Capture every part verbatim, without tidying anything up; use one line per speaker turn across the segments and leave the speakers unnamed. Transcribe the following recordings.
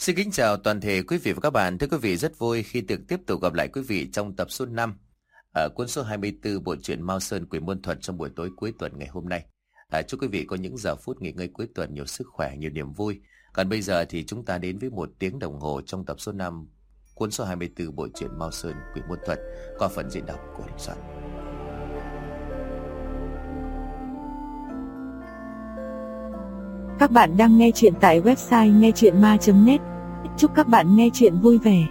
Xin kính chào toàn thể quý vị và các bạn. Thưa quý vị, rất vui khi được tiếp tục gặp lại quý vị trong tập số năm ở cuốn số hai mươi tư bộ truyện Mao Sơn Quỷ Môn Thuật trong buổi tối cuối tuần ngày hôm nay. À, chúc quý vị có những giờ phút nghỉ ngơi cuối tuần nhiều sức khỏe, nhiều niềm vui. Còn bây giờ thì chúng ta đến với một tiếng đồng hồ trong tập số năm cuốn số hai mươi tư bộ truyện Mao Sơn Quỷ Môn Thuật qua phần diễn đọc của Đình Soạn.
Các bạn đang nghe chuyện tại website nghe chuyện ma chấm net. Chúc các bạn nghe chuyện vui vẻ.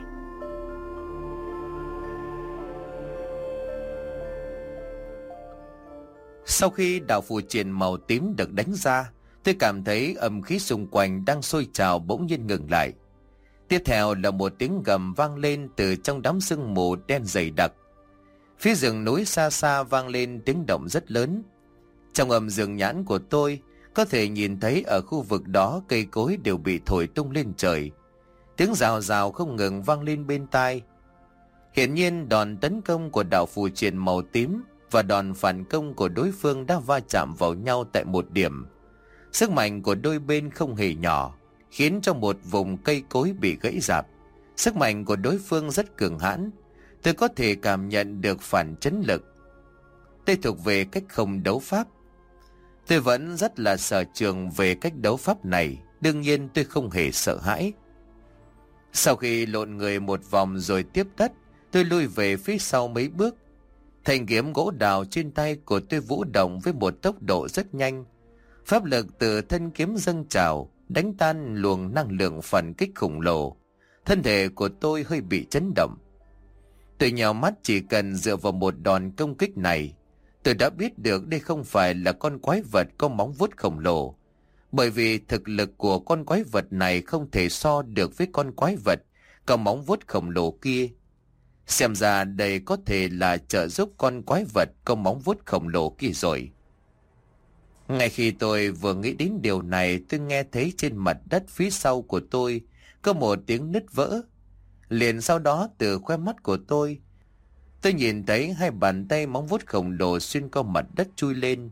Sau khi đạo phù triện màu tím được đánh ra, tôi cảm thấy âm khí xung quanh đang sôi trào bỗng nhiên ngừng lại. Tiếp theo là một tiếng gầm vang lên từ trong đám sương mù đen dày đặc. Phía rừng núi xa xa vang lên tiếng động rất lớn. Trong âm dương nhãn của tôi, có thể nhìn thấy ở khu vực đó cây cối đều bị thổi tung lên trời. Tiếng rào rào không ngừng vang lên bên tai. Hiển nhiên đòn tấn công của đạo phù triện màu tím và đòn phản công của đối phương đã va chạm vào nhau tại một điểm. Sức mạnh của đôi bên không hề nhỏ, khiến cho một vùng cây cối bị gãy rạp. Sức mạnh của đối phương rất cường hãn. Tôi có thể cảm nhận được phản chấn lực. Đây thuộc về cách không đấu pháp. Tôi vẫn rất là sở trường về cách đấu pháp này. Đương nhiên tôi không hề sợ hãi. Sau khi lộn người một vòng rồi tiếp đất, tôi lui về phía sau mấy bước. Thanh kiếm gỗ đào trên tay của tôi vũ động với một tốc độ rất nhanh. Pháp lực từ thân kiếm dâng trào, đánh tan luồng năng lượng phản kích khổng lồ. Thân thể của tôi hơi bị chấn động. Tôi nhào mắt chỉ cần dựa vào một đòn công kích này, tôi đã biết được đây không phải là con quái vật có móng vuốt khổng lồ. Bởi vì thực lực của con quái vật này không thể so được với con quái vật có móng vuốt khổng lồ kia. Xem ra đây có thể là trợ giúp con quái vật có móng vuốt khổng lồ kia rồi. Ngay khi tôi vừa nghĩ đến điều này, tôi nghe thấy trên mặt đất phía sau của tôi có một tiếng nứt vỡ. Liền sau đó từ khóe mắt của tôi, tôi nhìn thấy hai bàn tay móng vuốt khổng lồ xuyên qua mặt đất chui lên.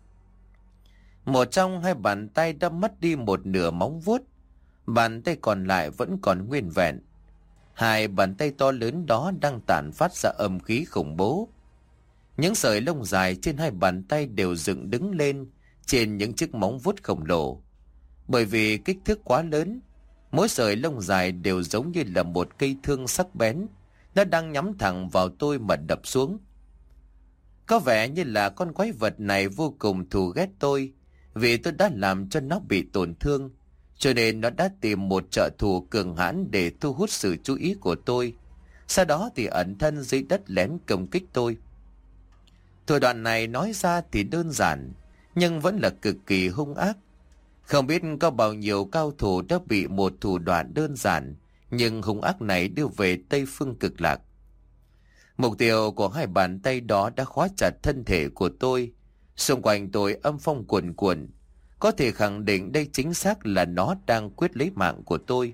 Một trong hai bàn tay đã mất đi một nửa móng vuốt, bàn tay còn lại vẫn còn nguyên vẹn. Hai bàn tay to lớn đó đang tản phát ra âm khí khủng bố. Những sợi lông dài trên hai bàn tay đều dựng đứng lên trên những chiếc móng vuốt khổng lồ. Bởi vì kích thước quá lớn, mỗi sợi lông dài đều giống như là một cây thương sắc bén. Nó đang nhắm thẳng vào tôi mà đập xuống. Có vẻ như là con quái vật này vô cùng thù ghét tôi, vì tôi đã làm cho nó bị tổn thương. Cho nên nó đã tìm một trợ thủ cường hãn để thu hút sự chú ý của tôi. Sau đó thì ẩn thân dưới đất lén công kích tôi. Thủ đoạn này nói ra thì đơn giản, nhưng vẫn là cực kỳ hung ác. Không biết có bao nhiêu cao thủ đã bị một thủ đoạn đơn giản nhưng hung ác này đưa về Tây Phương Cực Lạc. Mục tiêu của hai bàn tay đó đã khóa chặt thân thể của tôi. Xung quanh tôi âm phong cuồn cuộn. Có thể khẳng định đây chính xác là nó đang quyết lấy mạng của tôi.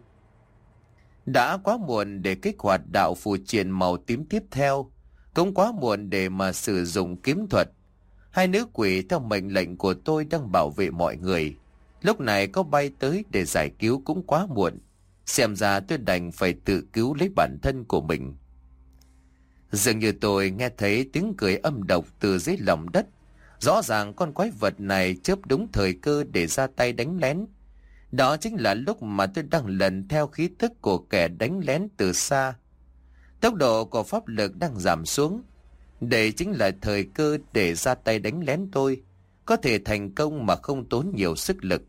Đã quá muộn để kích hoạt đạo phù triện màu tím tiếp theo. Cũng quá muộn để mà sử dụng kiếm thuật. Hai nữ quỷ theo mệnh lệnh của tôi đang bảo vệ mọi người. Lúc này có bay tới để giải cứu cũng quá muộn. Xem ra tôi đành phải tự cứu lấy bản thân của mình. Dường như tôi nghe thấy tiếng cười âm độc từ dưới lòng đất. Rõ ràng con quái vật này chớp đúng thời cơ để ra tay đánh lén. Đó chính là lúc mà tôi đang lần theo khí tức của kẻ đánh lén từ xa. Tốc độ của pháp lực đang giảm xuống. Đây chính là thời cơ để ra tay đánh lén tôi. Có thể thành công mà không tốn nhiều sức lực.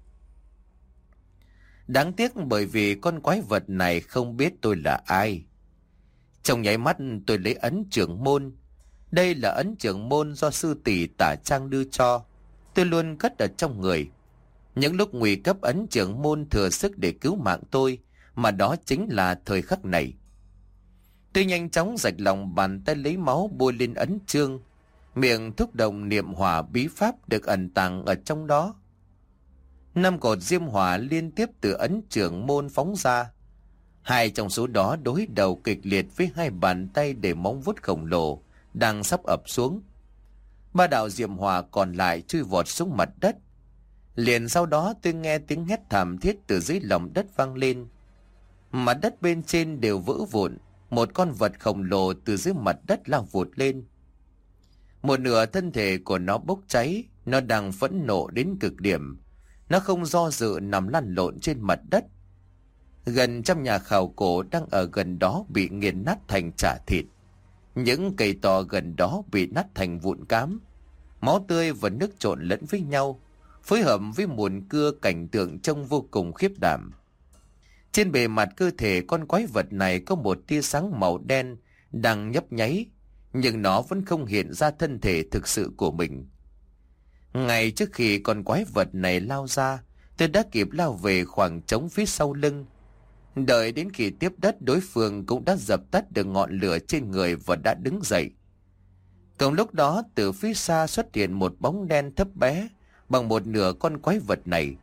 Đáng tiếc bởi vì con quái vật này không biết tôi là ai. Trong nháy mắt tôi lấy ấn trưởng môn. Đây là ấn trưởng môn do sư tỷ Tả Trang đưa cho. Tôi luôn cất ở trong người. Những lúc nguy cấp ấn trưởng môn thừa sức để cứu mạng tôi, mà đó chính là thời khắc này. Tôi nhanh chóng rạch lòng bàn tay lấy máu bôi lên ấn chương. Miệng thúc động niệm hỏa bí pháp được ẩn tàng ở trong đó. Năm cột diêm hỏa liên tiếp từ ấn trưởng môn phóng ra. Hai trong số đó đối đầu kịch liệt với hai bàn tay để móng vuốt khổng lồ đang sắp ập xuống. Ba đạo diệm hỏa còn lại chui vọt xuống mặt đất. Liền sau đó tôi nghe tiếng hét thảm thiết từ dưới lòng đất vang lên. Mặt đất bên trên đều vỡ vụn, một con vật khổng lồ từ dưới mặt đất lao vụt lên. Một nửa thân thể của nó bốc cháy, nó đang phẫn nộ đến cực điểm. Nó không do dự nằm lăn lộn trên mặt đất. Gần trăm nhà khảo cổ đang ở gần đó bị nghiền nát thành chả thịt. Những cây to gần đó bị nát thành vụn cám. Máu tươi và nước trộn lẫn với nhau, phối hợp với mùn cưa, cảnh tượng trông vô cùng khiếp đảm. Trên bề mặt cơ thể con quái vật này có một tia sáng màu đen đang nhấp nháy, nhưng nó vẫn không hiện ra thân thể thực sự của mình. Ngay trước khi con quái vật này lao ra, tôi đã kịp lao về khoảng trống phía sau lưng. Đợi đến khi tiếp đất, đối phương cũng đã dập tắt được ngọn lửa trên người và đã đứng dậy. Cùng lúc đó, từ phía xa xuất hiện một bóng đen thấp bé bằng một nửa con quái vật này.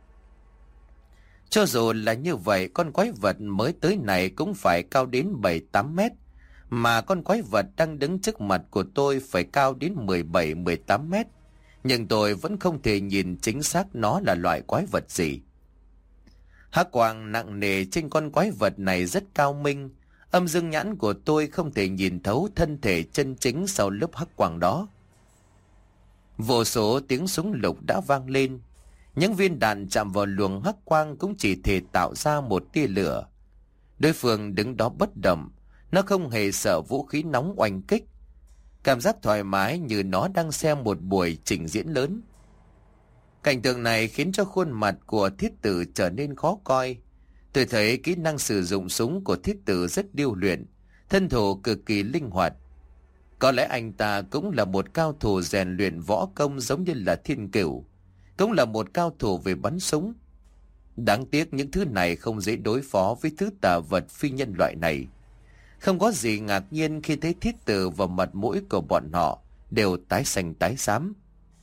Cho dù là như vậy, con quái vật mới tới này cũng phải cao đến bảy tám mét, mà con quái vật đang đứng trước mặt của tôi phải cao đến mười bảy mười tám mét. Nhưng tôi vẫn không thể nhìn chính xác nó là loại quái vật gì. Hắc quang nặng nề trên con quái vật này rất cao minh. Âm dương nhãn của tôi không thể nhìn thấu thân thể chân chính sau lớp hắc quang đó. Vô số tiếng súng lục đã vang lên. Những viên đạn chạm vào luồng hắc quang cũng chỉ thể tạo ra một tia lửa. Đối phương đứng đó bất động, nó không hề sợ vũ khí nóng oanh kích. Cảm giác thoải mái như nó đang xem một buổi trình diễn lớn. Cảnh tượng này khiến cho khuôn mặt của thiết tử trở nên khó coi. Tôi thấy kỹ năng sử dụng súng của thiết tử rất điêu luyện, thân thủ cực kỳ linh hoạt. Có lẽ anh ta cũng là một cao thủ rèn luyện võ công giống như là Thiên Cửu, cũng là một cao thủ về bắn súng. Đáng tiếc những thứ này không dễ đối phó với thứ tà vật phi nhân loại này. Không có gì ngạc nhiên khi thấy thiết tử và mặt mũi của bọn họ đều tái xanh tái xám.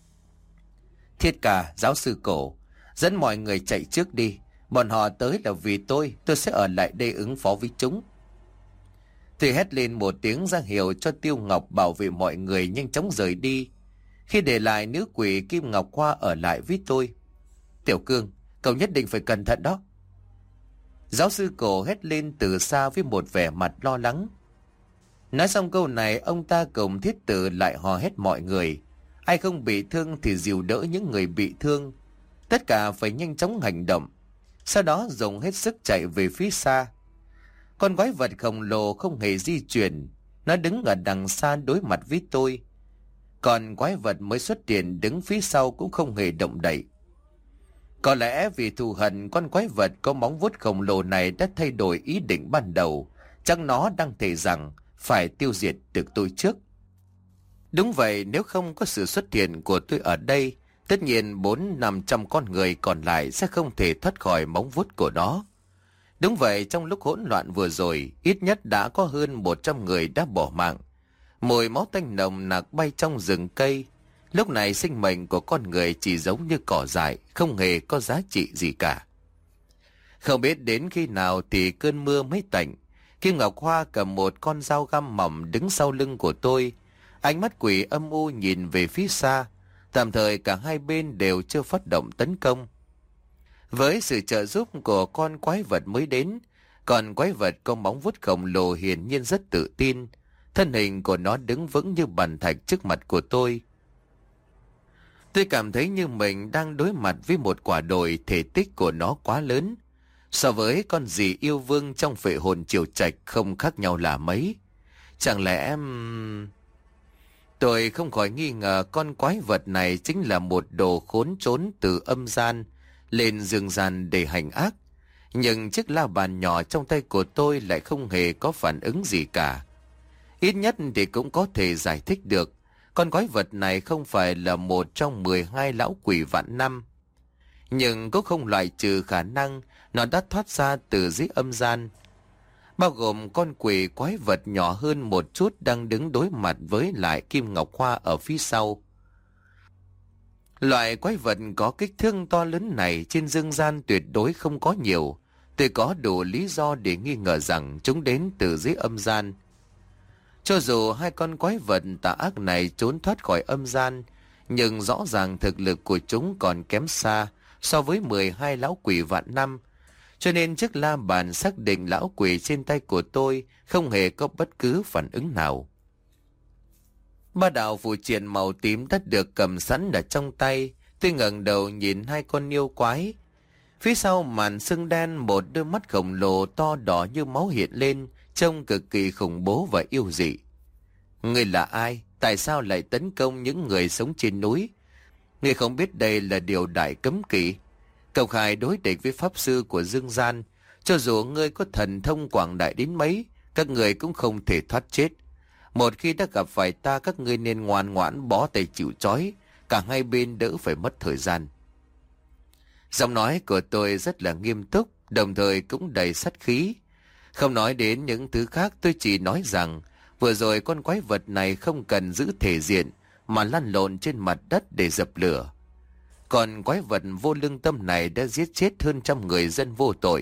Thiết Ca, giáo sư Cổ, dẫn mọi người chạy trước đi. Bọn họ tới là vì tôi, tôi sẽ ở lại đây ứng phó với chúng. Tôi hét lên một tiếng ra hiệu cho Tiêu Ngọc bảo vệ mọi người nhanh chóng rời đi, khi để lại nữ quỷ Kim Ngọc Hoa ở lại với tôi. Tiểu Cương, cậu nhất định phải cẩn thận đó. Giáo sư Cổ hét lên từ xa với một vẻ mặt lo lắng. Nói xong câu này, ông ta cùng thiết tử lại hò hét mọi người. Ai không bị thương thì dìu đỡ những người bị thương. Tất cả phải nhanh chóng hành động, sau đó dùng hết sức chạy về phía xa. Con quái vật khổng lồ không hề di chuyển, nó đứng ở đằng xa đối mặt với tôi. Còn quái vật mới xuất hiện đứng phía sau cũng không hề động đậy. Có lẽ vì thù hận, con quái vật có móng vuốt khổng lồ này đã thay đổi ý định ban đầu. Chắc nó đang thề rằng phải tiêu diệt được tôi trước. Đúng vậy, nếu không có sự xuất hiện của tôi ở đây, tất nhiên bốn năm trăm con người còn lại sẽ không thể thoát khỏi móng vuốt của nó. Đúng vậy, trong lúc hỗn loạn vừa rồi, ít nhất đã có hơn một trăm người đã bỏ mạng. Mùi máu tanh nồng nặc bay trong rừng cây. Lúc này sinh mệnh của con người chỉ giống như cỏ dại, không hề có giá trị gì cả. Không biết đến khi nào thì cơn mưa mới tạnh. Kim Ngọc Hoa cầm một con dao găm mỏng đứng sau lưng của tôi. Ánh mắt quỷ âm u nhìn về phía xa. Tạm thời cả hai bên đều chưa phát động tấn công. Với sự trợ giúp của con quái vật mới đến, con quái vật có móng vuốt khổng lồ hiển nhiên rất tự tin. Thân hình của nó đứng vững như bàn thạch trước mặt của tôi. Tôi cảm thấy như mình đang đối mặt với một quả đồi, thể tích của nó quá lớn. So với con dì yêu vương trong Phệ Hồn Triều Trạch không khác nhau là mấy. Chẳng lẽ... Tôi không khỏi nghi ngờ con quái vật này chính là một đồ khốn trốn từ âm gian lên dương gian để hành ác. Nhưng chiếc la bàn nhỏ trong tay của tôi lại không hề có phản ứng gì cả. Ít nhất thì cũng có thể giải thích được con quái vật này không phải là một trong mười hai lão quỷ vạn năm. Nhưng cũng không loại trừ khả năng nó đã thoát ra từ dưới âm gian. Bao gồm con quỷ quái vật nhỏ hơn một chút đang đứng đối mặt với lại Kim Ngọc Hoa ở phía sau. Loại quái vật có kích thước to lớn này trên dương gian tuyệt đối không có nhiều. Tôi có đủ lý do để nghi ngờ rằng chúng đến từ dưới âm gian. Cho dù hai con quái vật tà ác này trốn thoát khỏi âm gian, nhưng rõ ràng thực lực của chúng còn kém xa so với mười hai lão quỷ vạn năm. cho nên chiếc la bàn xác định lão quỷ trên tay của tôi không hề có bất cứ phản ứng nào. Ba đạo phù triện màu tím đã được cầm sẵn ở trong tay. Tôi ngẩng đầu nhìn hai con yêu quái. Phía sau màn sương đen, một đôi mắt khổng lồ to đỏ như máu hiện lên, trông cực kỳ khủng bố và yêu dị. Ngươi là ai? Tại sao lại tấn công những người sống trên núi? Ngươi không biết đây là điều đại cấm kỵ. Công khai đối địch với pháp sư của dương gian. Cho dù ngươi có thần thông quảng đại đến mấy, các người cũng không thể thoát chết. Một khi đã gặp phải ta, các ngươi nên ngoan ngoãn bó tay chịu trói, cả hai bên đỡ phải mất thời gian. Giọng nói của tôi rất là nghiêm túc, đồng thời cũng đầy sát khí. Không nói đến những thứ khác, tôi chỉ nói rằng vừa rồi con quái vật này không cần giữ thể diện mà lăn lộn trên mặt đất để dập lửa. Còn quái vật vô lương tâm này đã giết chết hơn trăm người dân vô tội.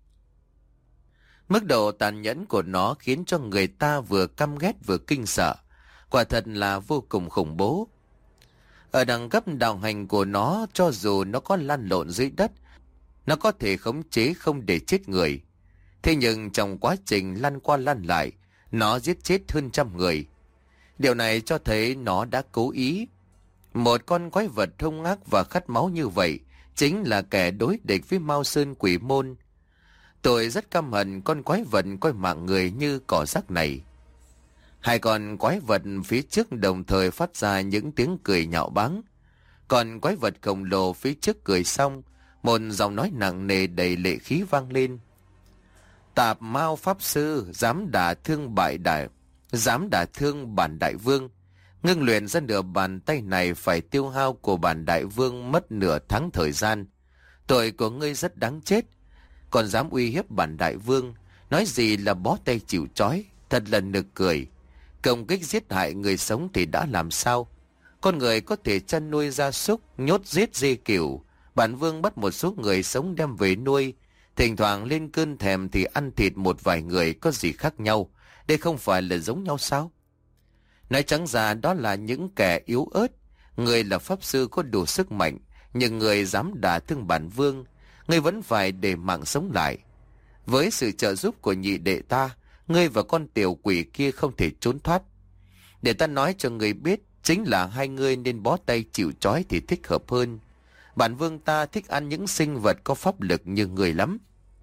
Mức độ tàn nhẫn của nó khiến cho người ta vừa căm ghét vừa kinh sợ. Quả thật là vô cùng khủng bố. Ở đẳng cấp đạo hành của nó, cho dù nó có lăn lộn dưới đất, nó có thể khống chế không để chết người. Thế nhưng trong quá trình lăn qua lăn lại, nó giết chết hơn trăm người. Điều này cho thấy nó đã cố ý. Một con quái vật hung ác và khát máu như vậy chính là kẻ đối địch với Mao Sơn Quỷ Môn. Tôi rất căm hận con quái vật coi mạng người như cỏ rác này. Hai con quái vật phía trước đồng thời phát ra những tiếng cười nhạo báng. Còn quái vật khổng lồ phía trước cười xong, một giọng nói nặng nề đầy lệ khí vang lên. Tạp Mao pháp sư dám đả thương bại đại, dám đả thương bản đại vương. Ngưng luyện ra nửa bàn tay này phải tiêu hao của bản đại vương mất nửa tháng thời gian. Tội của ngươi rất đáng chết. Còn dám uy hiếp bản đại vương, nói gì là bó tay chịu trói, thật là nực cười. Công kích giết hại người sống thì đã làm sao? Con người có thể chăn nuôi gia súc, nhốt giết dê cừu. Bản vương bắt một số người sống đem về nuôi. Thỉnh thoảng lên cơn thèm thì ăn thịt một vài người, có gì khác nhau? Đây không phải là giống nhau sao? Nói trắng ra đó là những kẻ yếu ớt. Người là pháp sư có đủ sức mạnh, nhưng người dám đả thương bản vương, ngươi vẫn phải để mạng sống lại. Với sự trợ giúp của nhị đệ ta, ngươi và con tiểu quỷ kia không thể trốn thoát. Để ta nói cho ngươi biết, chính là hai ngươi nên bó tay chịu trói thì thích hợp hơn. Bản vương ta thích ăn những sinh vật có pháp lực như ngươi lắm.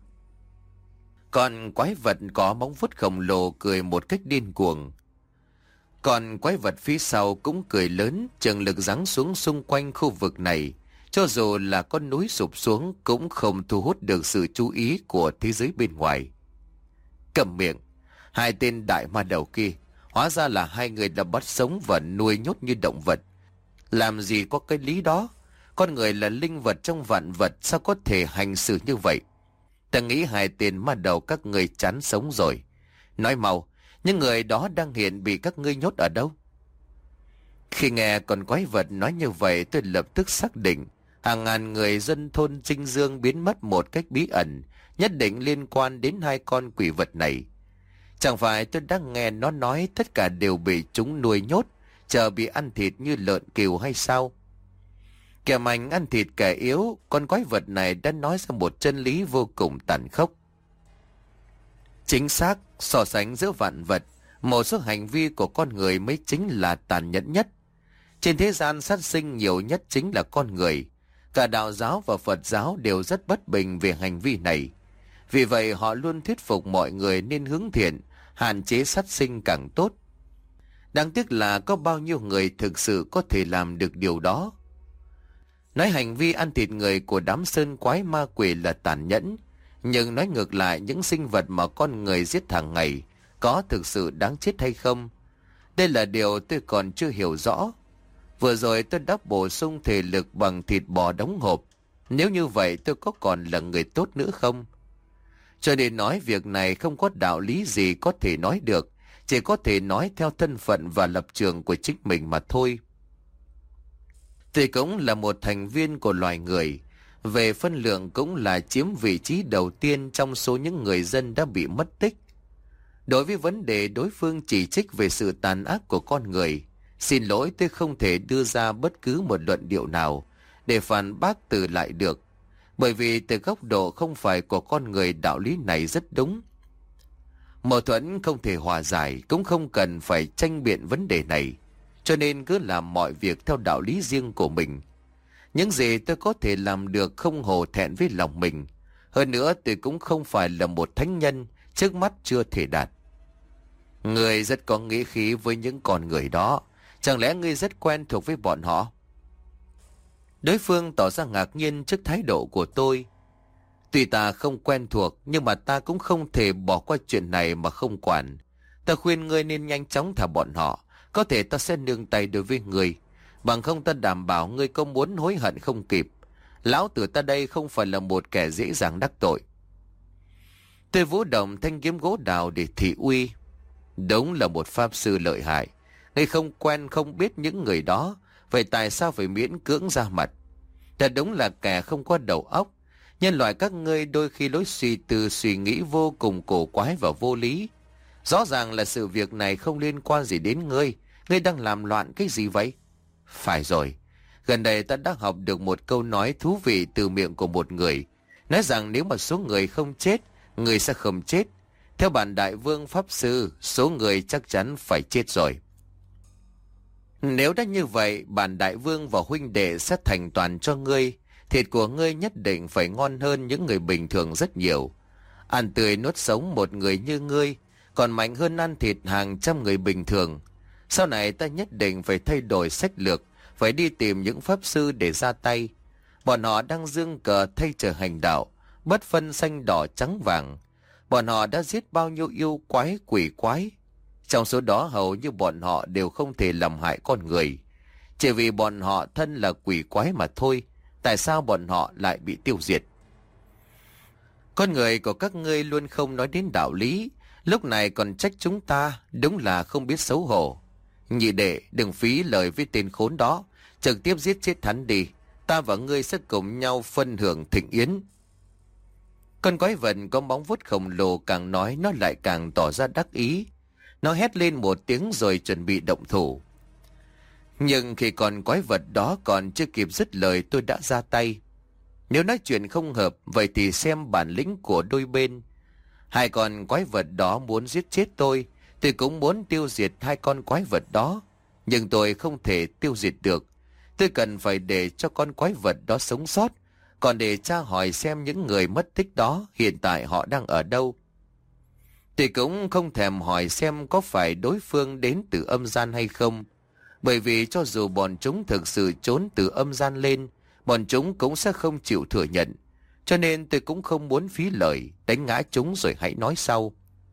Còn quái vật có móng vuốt khổng lồ cười một cách điên cuồng. Còn quái vật phía sau cũng cười lớn, trường lực giáng xuống xung quanh khu vực này. Cho dù là con núi sụp xuống cũng không thu hút được sự chú ý của thế giới bên ngoài. Cầm miệng, hai tên đại ma đầu kia, hóa ra là hai người đã bắt sống và nuôi nhốt như động vật. Làm gì có cái lý đó, con người là linh vật trong vạn vật, sao có thể hành xử như vậy? Ta nghĩ hai tên ma đầu các người chán sống rồi. Nói mau, những người đó đang hiện bị các ngươi nhốt ở đâu? Khi nghe con quái vật nói như vậy, tôi lập tức xác định hàng ngàn người dân thôn Trinh Dương biến mất một cách bí ẩn, nhất định liên quan đến hai con quỷ vật này. Chẳng phải tôi đã nghe nó nói tất cả đều bị chúng nuôi nhốt, chờ bị ăn thịt như lợn cừu hay sao? Kẻ mạnh ăn thịt kẻ yếu, con quái vật này đã nói ra một chân lý vô cùng tàn khốc. Chính xác, so sánh giữa vạn vật, một số hành vi của con người mới chính là tàn nhẫn nhất. Trên thế gian sát sinh nhiều nhất chính là con người. Cả đạo giáo và Phật giáo đều rất bất bình về hành vi này. Vì vậy họ luôn thuyết phục mọi người nên hướng thiện, hạn chế sát sinh càng tốt. Đáng tiếc là có bao nhiêu người thực sự có thể làm được điều đó. Nói hành vi ăn thịt người của đám sơn quái ma quỷ là tàn nhẫn, nhưng nói ngược lại những sinh vật mà con người giết hàng ngày có thực sự đáng chết hay không? Đây là điều tôi còn chưa hiểu rõ. Vừa rồi tôi đã bổ sung thể lực bằng thịt bò đóng hộp. Nếu như vậy tôi có còn là người tốt nữa không? Cho nên nói việc này không có đạo lý gì có thể nói được, chỉ có thể nói theo thân phận và lập trường của chính mình mà thôi. Tôi cũng là một thành viên của loài người, về phân lượng cũng là chiếm vị trí đầu tiên trong số những người dân đã bị mất tích. Đối với vấn đề đối phương chỉ trích về sự tàn ác của con người, xin lỗi tôi không thể đưa ra bất cứ một luận điệu nào để phản bác từ lại được. Bởi vì từ góc độ không phải của con người, đạo lý này rất đúng. Mâu thuẫn không thể hòa giải, cũng không cần phải tranh biện vấn đề này. Cho nên cứ làm mọi việc theo đạo lý riêng của mình. Những gì tôi có thể làm được không hổ thẹn với lòng mình. Hơn nữa tôi cũng không phải là một thánh nhân, trước mắt chưa thể đạt. Ngươi rất có nghĩa khí với những con người đó. Chẳng lẽ ngươi rất quen thuộc với bọn họ? Đối phương tỏ ra ngạc nhiên trước thái độ của tôi. Tuy ta không quen thuộc, nhưng mà ta cũng không thể bỏ qua chuyện này mà không quản. Ta khuyên ngươi nên nhanh chóng thả bọn họ. Có thể ta sẽ nương tay đối với ngươi. Bằng không ta đảm bảo ngươi có muốn hối hận không kịp. Lão tử ta đây không phải là một kẻ dễ dàng đắc tội. Tôi vũ động thanh kiếm gỗ đào để thị uy. Đúng là một pháp sư lợi hại. Ngươi không quen không biết những người đó, vậy tại sao phải miễn cưỡng ra mặt? Thật đúng là kẻ không có đầu óc. Nhân loại các ngươi đôi khi lối suy tư suy nghĩ vô cùng cổ quái và vô lý. Rõ ràng là sự việc này không liên quan gì đến ngươi. Ngươi đang làm loạn cái gì vậy? Phải rồi. Gần đây ta đã học được một câu nói thú vị từ miệng của một người. Nói rằng nếu mà số người không chết, người sẽ không chết. Theo bản đại vương pháp sư, số người chắc chắn phải chết rồi. Nếu đã như vậy, bản đại vương và huynh đệ sẽ thành toàn cho ngươi. Thịt của ngươi nhất định phải ngon hơn những người bình thường rất nhiều. Ăn tươi nuốt sống một người như ngươi, còn mạnh hơn ăn thịt hàng trăm người bình thường. Sau này ta nhất định phải thay đổi sách lược, phải đi tìm những pháp sư để ra tay. Bọn họ đang dương cờ thay trời hành đạo, bất phân xanh đỏ trắng vàng. Bọn họ đã giết bao nhiêu yêu quái quỷ quái. Trong số đó hầu như bọn họ đều không thể làm hại con người. Chỉ vì bọn họ thân là quỷ quái mà thôi. Tại sao bọn họ lại bị tiêu diệt? Con người của các ngươi luôn không nói đến đạo lý, lúc này còn trách chúng ta, đúng là không biết xấu hổ. Nhị đệ, đừng phí lời với tên khốn đó, trực tiếp giết chết hắn đi. Ta và ngươi sẽ cùng nhau phân hưởng thịnh yến. Con quái vật có móng vuốt khổng lồ càng nói nó lại càng tỏ ra đắc ý. Nó hét lên một tiếng rồi chuẩn bị động thủ. Nhưng khi con quái vật đó còn chưa kịp dứt lời, tôi đã ra tay. Nếu nói chuyện không hợp, vậy thì xem bản lĩnh của đôi bên. Hai con quái vật đó muốn giết chết tôi, tôi cũng muốn tiêu diệt hai con quái vật đó. Nhưng tôi không thể tiêu diệt được. Tôi cần phải để cho con quái vật đó sống sót, còn để tra hỏi xem những người mất tích đó hiện tại họ đang ở đâu. Tôi cũng không thèm hỏi xem có phải đối phương đến từ âm gian hay không. Bởi vì cho dù bọn chúng thực sự trốn từ âm gian lên, bọn chúng cũng sẽ không chịu thừa nhận. Cho nên tôi cũng không muốn phí lời, đánh ngã chúng rồi hãy nói sau.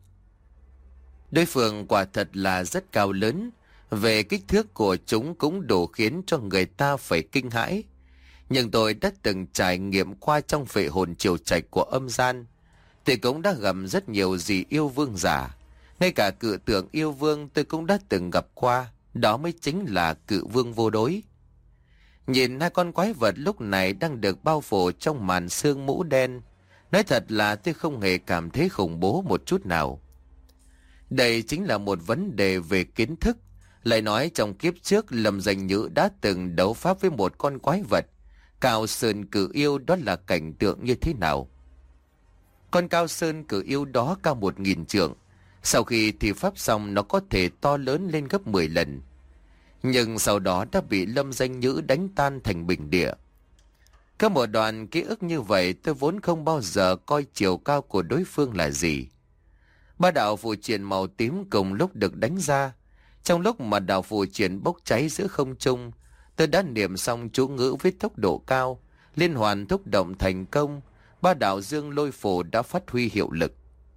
Đối phương quả thật là rất cao lớn. Về kích thước của chúng cũng đủ khiến cho người ta phải kinh hãi. Nhưng tôi đã từng trải nghiệm qua trong phệ hồn triều trạch của âm gian. Tôi cũng đã gặp rất nhiều gì yêu vương giả. Ngay cả cự tượng yêu vương tôi cũng đã từng gặp qua. Đó mới chính là cự vương vô đối. Nhìn hai con quái vật lúc này đang được bao phủ trong màn sương mũ đen. Nói thật là tôi không hề cảm thấy khủng bố một chút nào. Đây chính là một vấn đề về kiến thức. Lại nói trong kiếp trước Lâm Danh Nhữ đã từng đấu pháp với một con quái vật. Cao Sơn Cử Yêu, đó là cảnh tượng như thế nào? Con Cao Sơn Cử Yêu đó cao một nghìn trượng. Sau khi thi pháp xong nó có thể to lớn lên gấp mười lần. Nhưng sau đó đã bị Lâm Danh Nhữ đánh tan thành bình địa. Có một đoạn ký ức như vậy tôi vốn không bao giờ coi chiều cao của đối phương là gì. Ba đạo phù triện màu tím cùng lúc được đánh ra. Trong lúc mà đạo phù triện bốc cháy giữa không trung, tôi đã niệm xong chú ngữ với tốc độ cao, liên hoàn thúc động thành công. Ba đạo dương lôi phù đã phát huy hiệu lực.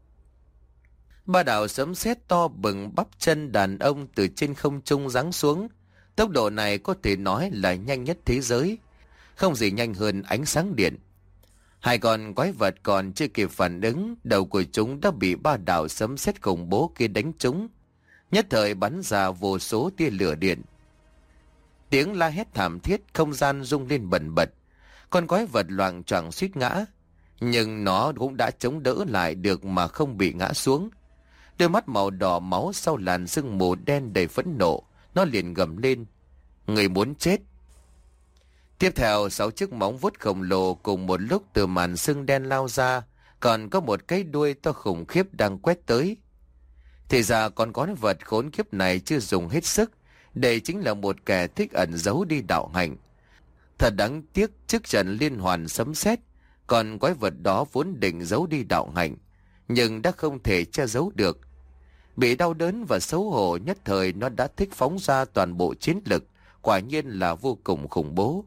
Ba đạo sấm sét to bừng bắp chân đàn ông từ trên không trung giáng xuống. Tốc độ này có thể nói là nhanh nhất thế giới, không gì nhanh hơn ánh sáng điện. Hai con quái vật còn chưa kịp phản ứng, đầu của chúng đã bị ba đạo sấm sét khủng bố kia đánh trúng. Nhất thời bắn ra vô số tia lửa điện. Tiếng la hét thảm thiết, không gian rung lên bần bật. Con quái vật loạng choạng suýt ngã, nhưng nó cũng đã chống đỡ lại được mà không bị ngã xuống. Đôi mắt màu đỏ máu sau làn sương mù đen đầy phẫn nộ, nó liền gầm lên: Người muốn chết! Tiếp theo, sáu chiếc móng vuốt khổng lồ cùng một lúc từ màn sương đen lao ra, còn có một cái đuôi to khủng khiếp đang quét tới. Thì ra con quái vật khốn kiếp này chưa dùng hết sức, đây chính là một kẻ thích ẩn giấu đi đạo hạnh. Thật đáng tiếc, trước trận liên hoàn sấm sét, còn quái vật đó vốn định giấu đi đạo hạnh, nhưng đã không thể che giấu được. Bị đau đớn và xấu hổ nhất thời, nó đã thích phóng ra toàn bộ chiến lực, quả nhiên là vô cùng khủng bố.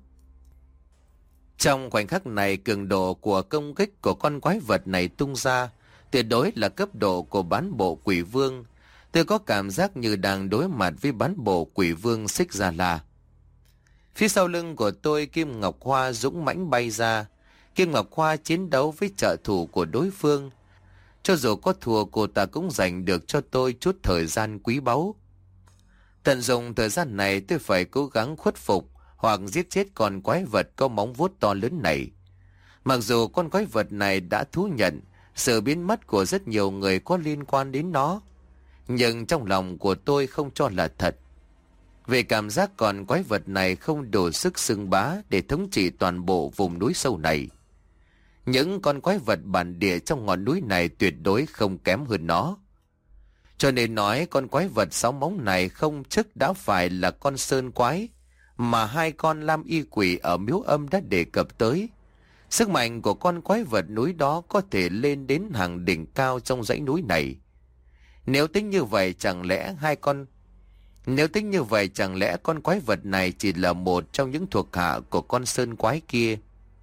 Trong khoảnh khắc này, cường độ của công kích của con quái vật này tung ra tuyệt đối là cấp độ của bán bộ quỷ vương. Tôi có cảm giác như đang đối mặt với bán bộ quỷ vương Xích Gia La. Phía sau lưng của tôi, Kim Ngọc Hoa dũng mãnh bay ra. Kim Ngọc Hoa chiến đấu với trợ thủ của đối phương. Cho dù có thua, cô ta cũng dành được cho tôi chút thời gian quý báu. Tận dụng thời gian này, tôi phải cố gắng khuất phục hoặc giết chết con quái vật có móng vuốt to lớn này. Mặc dù con quái vật này đã thú nhận sự biến mất của rất nhiều người có liên quan đến nó, nhưng trong lòng của tôi không cho là thật. Về cảm giác con quái vật này không đủ sức xưng bá để thống trị toàn bộ vùng núi sâu này. Những con quái vật bản địa trong ngọn núi này tuyệt đối không kém hơn nó. Cho nên nói con quái vật sáu móng này không chắc đã phải là con sơn quái mà hai con lam y quỷ ở miếu âm đã đề cập tới. Sức mạnh của con quái vật núi đó có thể lên đến hàng đỉnh cao trong dãy núi này. Nếu tính như vậy chẳng lẽ hai con Nếu tính như vậy chẳng lẽ con quái vật này chỉ là một trong những thuộc hạ của con sơn quái kia?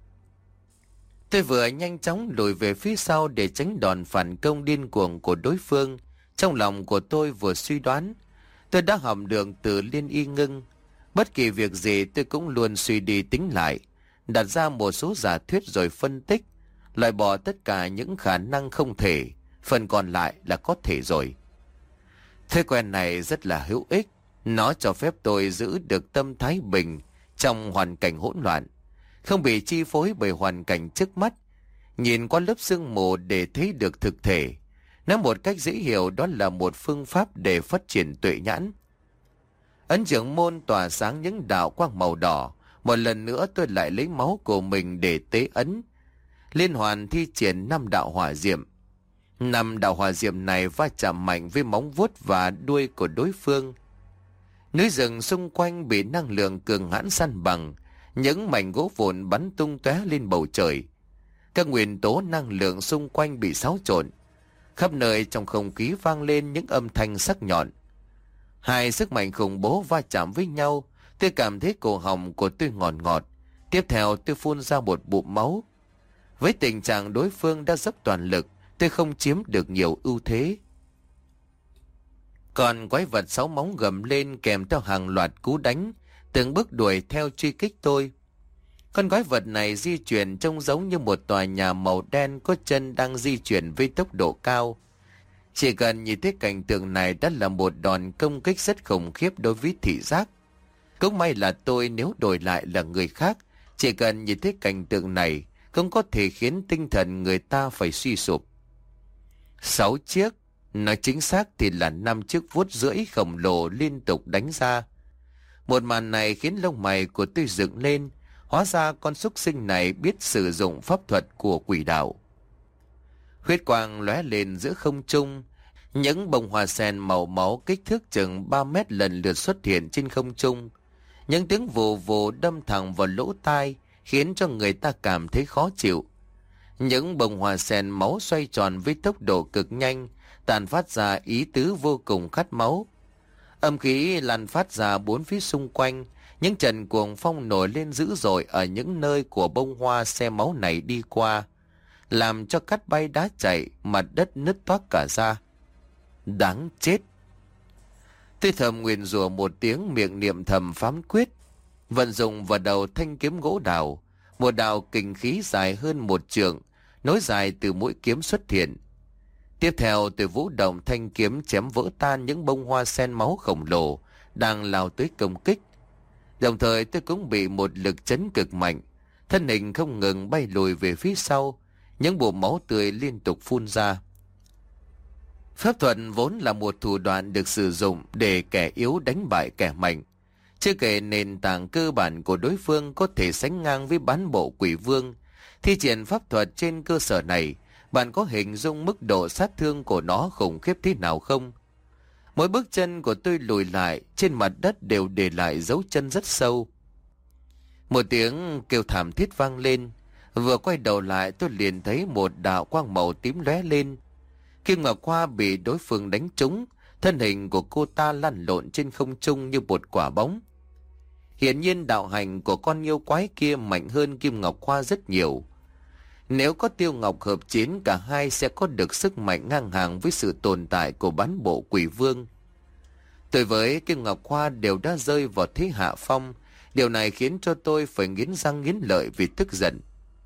Tôi vừa nhanh chóng lùi về phía sau để tránh đòn phản công điên cuồng của đối phương. Trong lòng của tôi vừa suy đoán, tôi đã học được từ Liên Y Ngưng. Bất kỳ việc gì tôi cũng luôn suy đi tính lại, đặt ra một số giả thuyết rồi phân tích, loại bỏ tất cả những khả năng không thể, phần còn lại là có thể rồi. Thói quen này rất là hữu ích, nó cho phép tôi giữ được tâm thái bình trong hoàn cảnh hỗn loạn, không bị chi phối bởi hoàn cảnh trước mắt, nhìn qua lớp sương mù để thấy được thực thể. Nói một cách dễ hiểu, đó là một phương pháp để phát triển tuệ nhãn. Ấn Trưởng Môn tỏa sáng những đạo quang màu đỏ. Một lần nữa tôi lại lấy máu của mình để tế ấn. Liên hoàn thi triển năm đạo hỏa diệm. Năm đạo hỏa diệm này va chạm mạnh với móng vuốt và đuôi của đối phương. Núi rừng xung quanh bị năng lượng cường hãn san bằng. Những mảnh gỗ vụn bắn tung tóe lên bầu trời. Các nguyên tố năng lượng xung quanh bị xáo trộn. Khắp nơi trong không khí vang lên những âm thanh sắc nhọn. Hai sức mạnh khủng bố va chạm với nhau. Tôi cảm thấy cổ họng của tôi ngọt ngọt. Tiếp theo tôi phun ra một bụng máu. Với tình trạng đối phương đã dốc toàn lực, tôi không chiếm được nhiều ưu thế. Còn quái vật sáu móng gầm lên kèm theo hàng loạt cú đánh, từng bước đuổi theo truy kích tôi. Con quái vật này di chuyển trông giống như một tòa nhà màu đen có chân đang di chuyển với tốc độ cao. Chỉ cần nhìn thấy cảnh tượng này đã là một đòn công kích rất khủng khiếp đối với thị giác. Cũng may là tôi, nếu đổi lại là người khác, chỉ cần nhìn thấy cảnh tượng này cũng có thể khiến tinh thần người ta phải suy sụp. Sáu chiếc, nói chính xác thì là năm chiếc vuốt rưỡi khổng lồ liên tục đánh ra. Một màn này khiến lông mày của tôi dựng lên. Hóa ra con súc sinh này biết sử dụng pháp thuật của quỷ đạo. Huyết quang lóe lên giữa không trung. Những bông hoa sen màu máu kích thước chừng ba mét lần lượt xuất hiện trên không trung. Những tiếng vù vù đâm thẳng vào lỗ tai khiến cho người ta cảm thấy khó chịu. Những bông hoa sen máu xoay tròn với tốc độ cực nhanh, tàn phát ra ý tứ vô cùng khát máu. Âm khí lan phát ra bốn phía xung quanh. Những trận cuồng phong nổi lên dữ dội ở những nơi của bông hoa xe máu này đi qua, làm cho cát bay đá chạy, mặt đất nứt toác cả ra. Đáng chết! Tôi thầm nguyền rủa một tiếng, miệng niệm thầm phán quyết, vận dụng vào đầu thanh kiếm gỗ đào. Một đạo kình khí dài hơn một trượng, nối dài từ mũi kiếm xuất hiện. Tiếp theo tôi vũ động thanh kiếm chém vỡ tan những bông hoa sen máu khổng lồ đang lao tới công kích. Đồng thời tôi cũng bị một lực chấn cực mạnh, thân hình không ngừng bay lùi về phía sau, những bùm máu tươi liên tục phun ra. Pháp thuật vốn là một thủ đoạn được sử dụng để kẻ yếu đánh bại kẻ mạnh. Chưa kể nền tảng cơ bản của đối phương có thể sánh ngang với bán bộ quỷ vương. Thi triển pháp thuật trên cơ sở này, bạn có hình dung mức độ sát thương của nó khủng khiếp thế nào không? Mỗi bước chân của tôi lùi lại, trên mặt đất đều để lại dấu chân rất sâu. Một tiếng kêu thảm thiết vang lên. Vừa quay đầu lại tôi liền thấy một đạo quang màu tím lóe lên. Kim Ngọc Hoa bị đối phương đánh trúng, thân hình của cô ta lăn lộn trên không trung như một quả bóng. Hiển nhiên đạo hành của con yêu quái kia mạnh hơn Kim Ngọc Hoa rất nhiều. Nếu có Tiêu Ngọc hợp chiến, cả hai sẽ có được sức mạnh ngang hàng với sự tồn tại của bán bộ quỷ vương. Tôi với Kim Ngọc Hoa đều đã rơi vào thế hạ phong. Điều này khiến cho tôi phải nghiến răng nghiến lợi vì tức giận.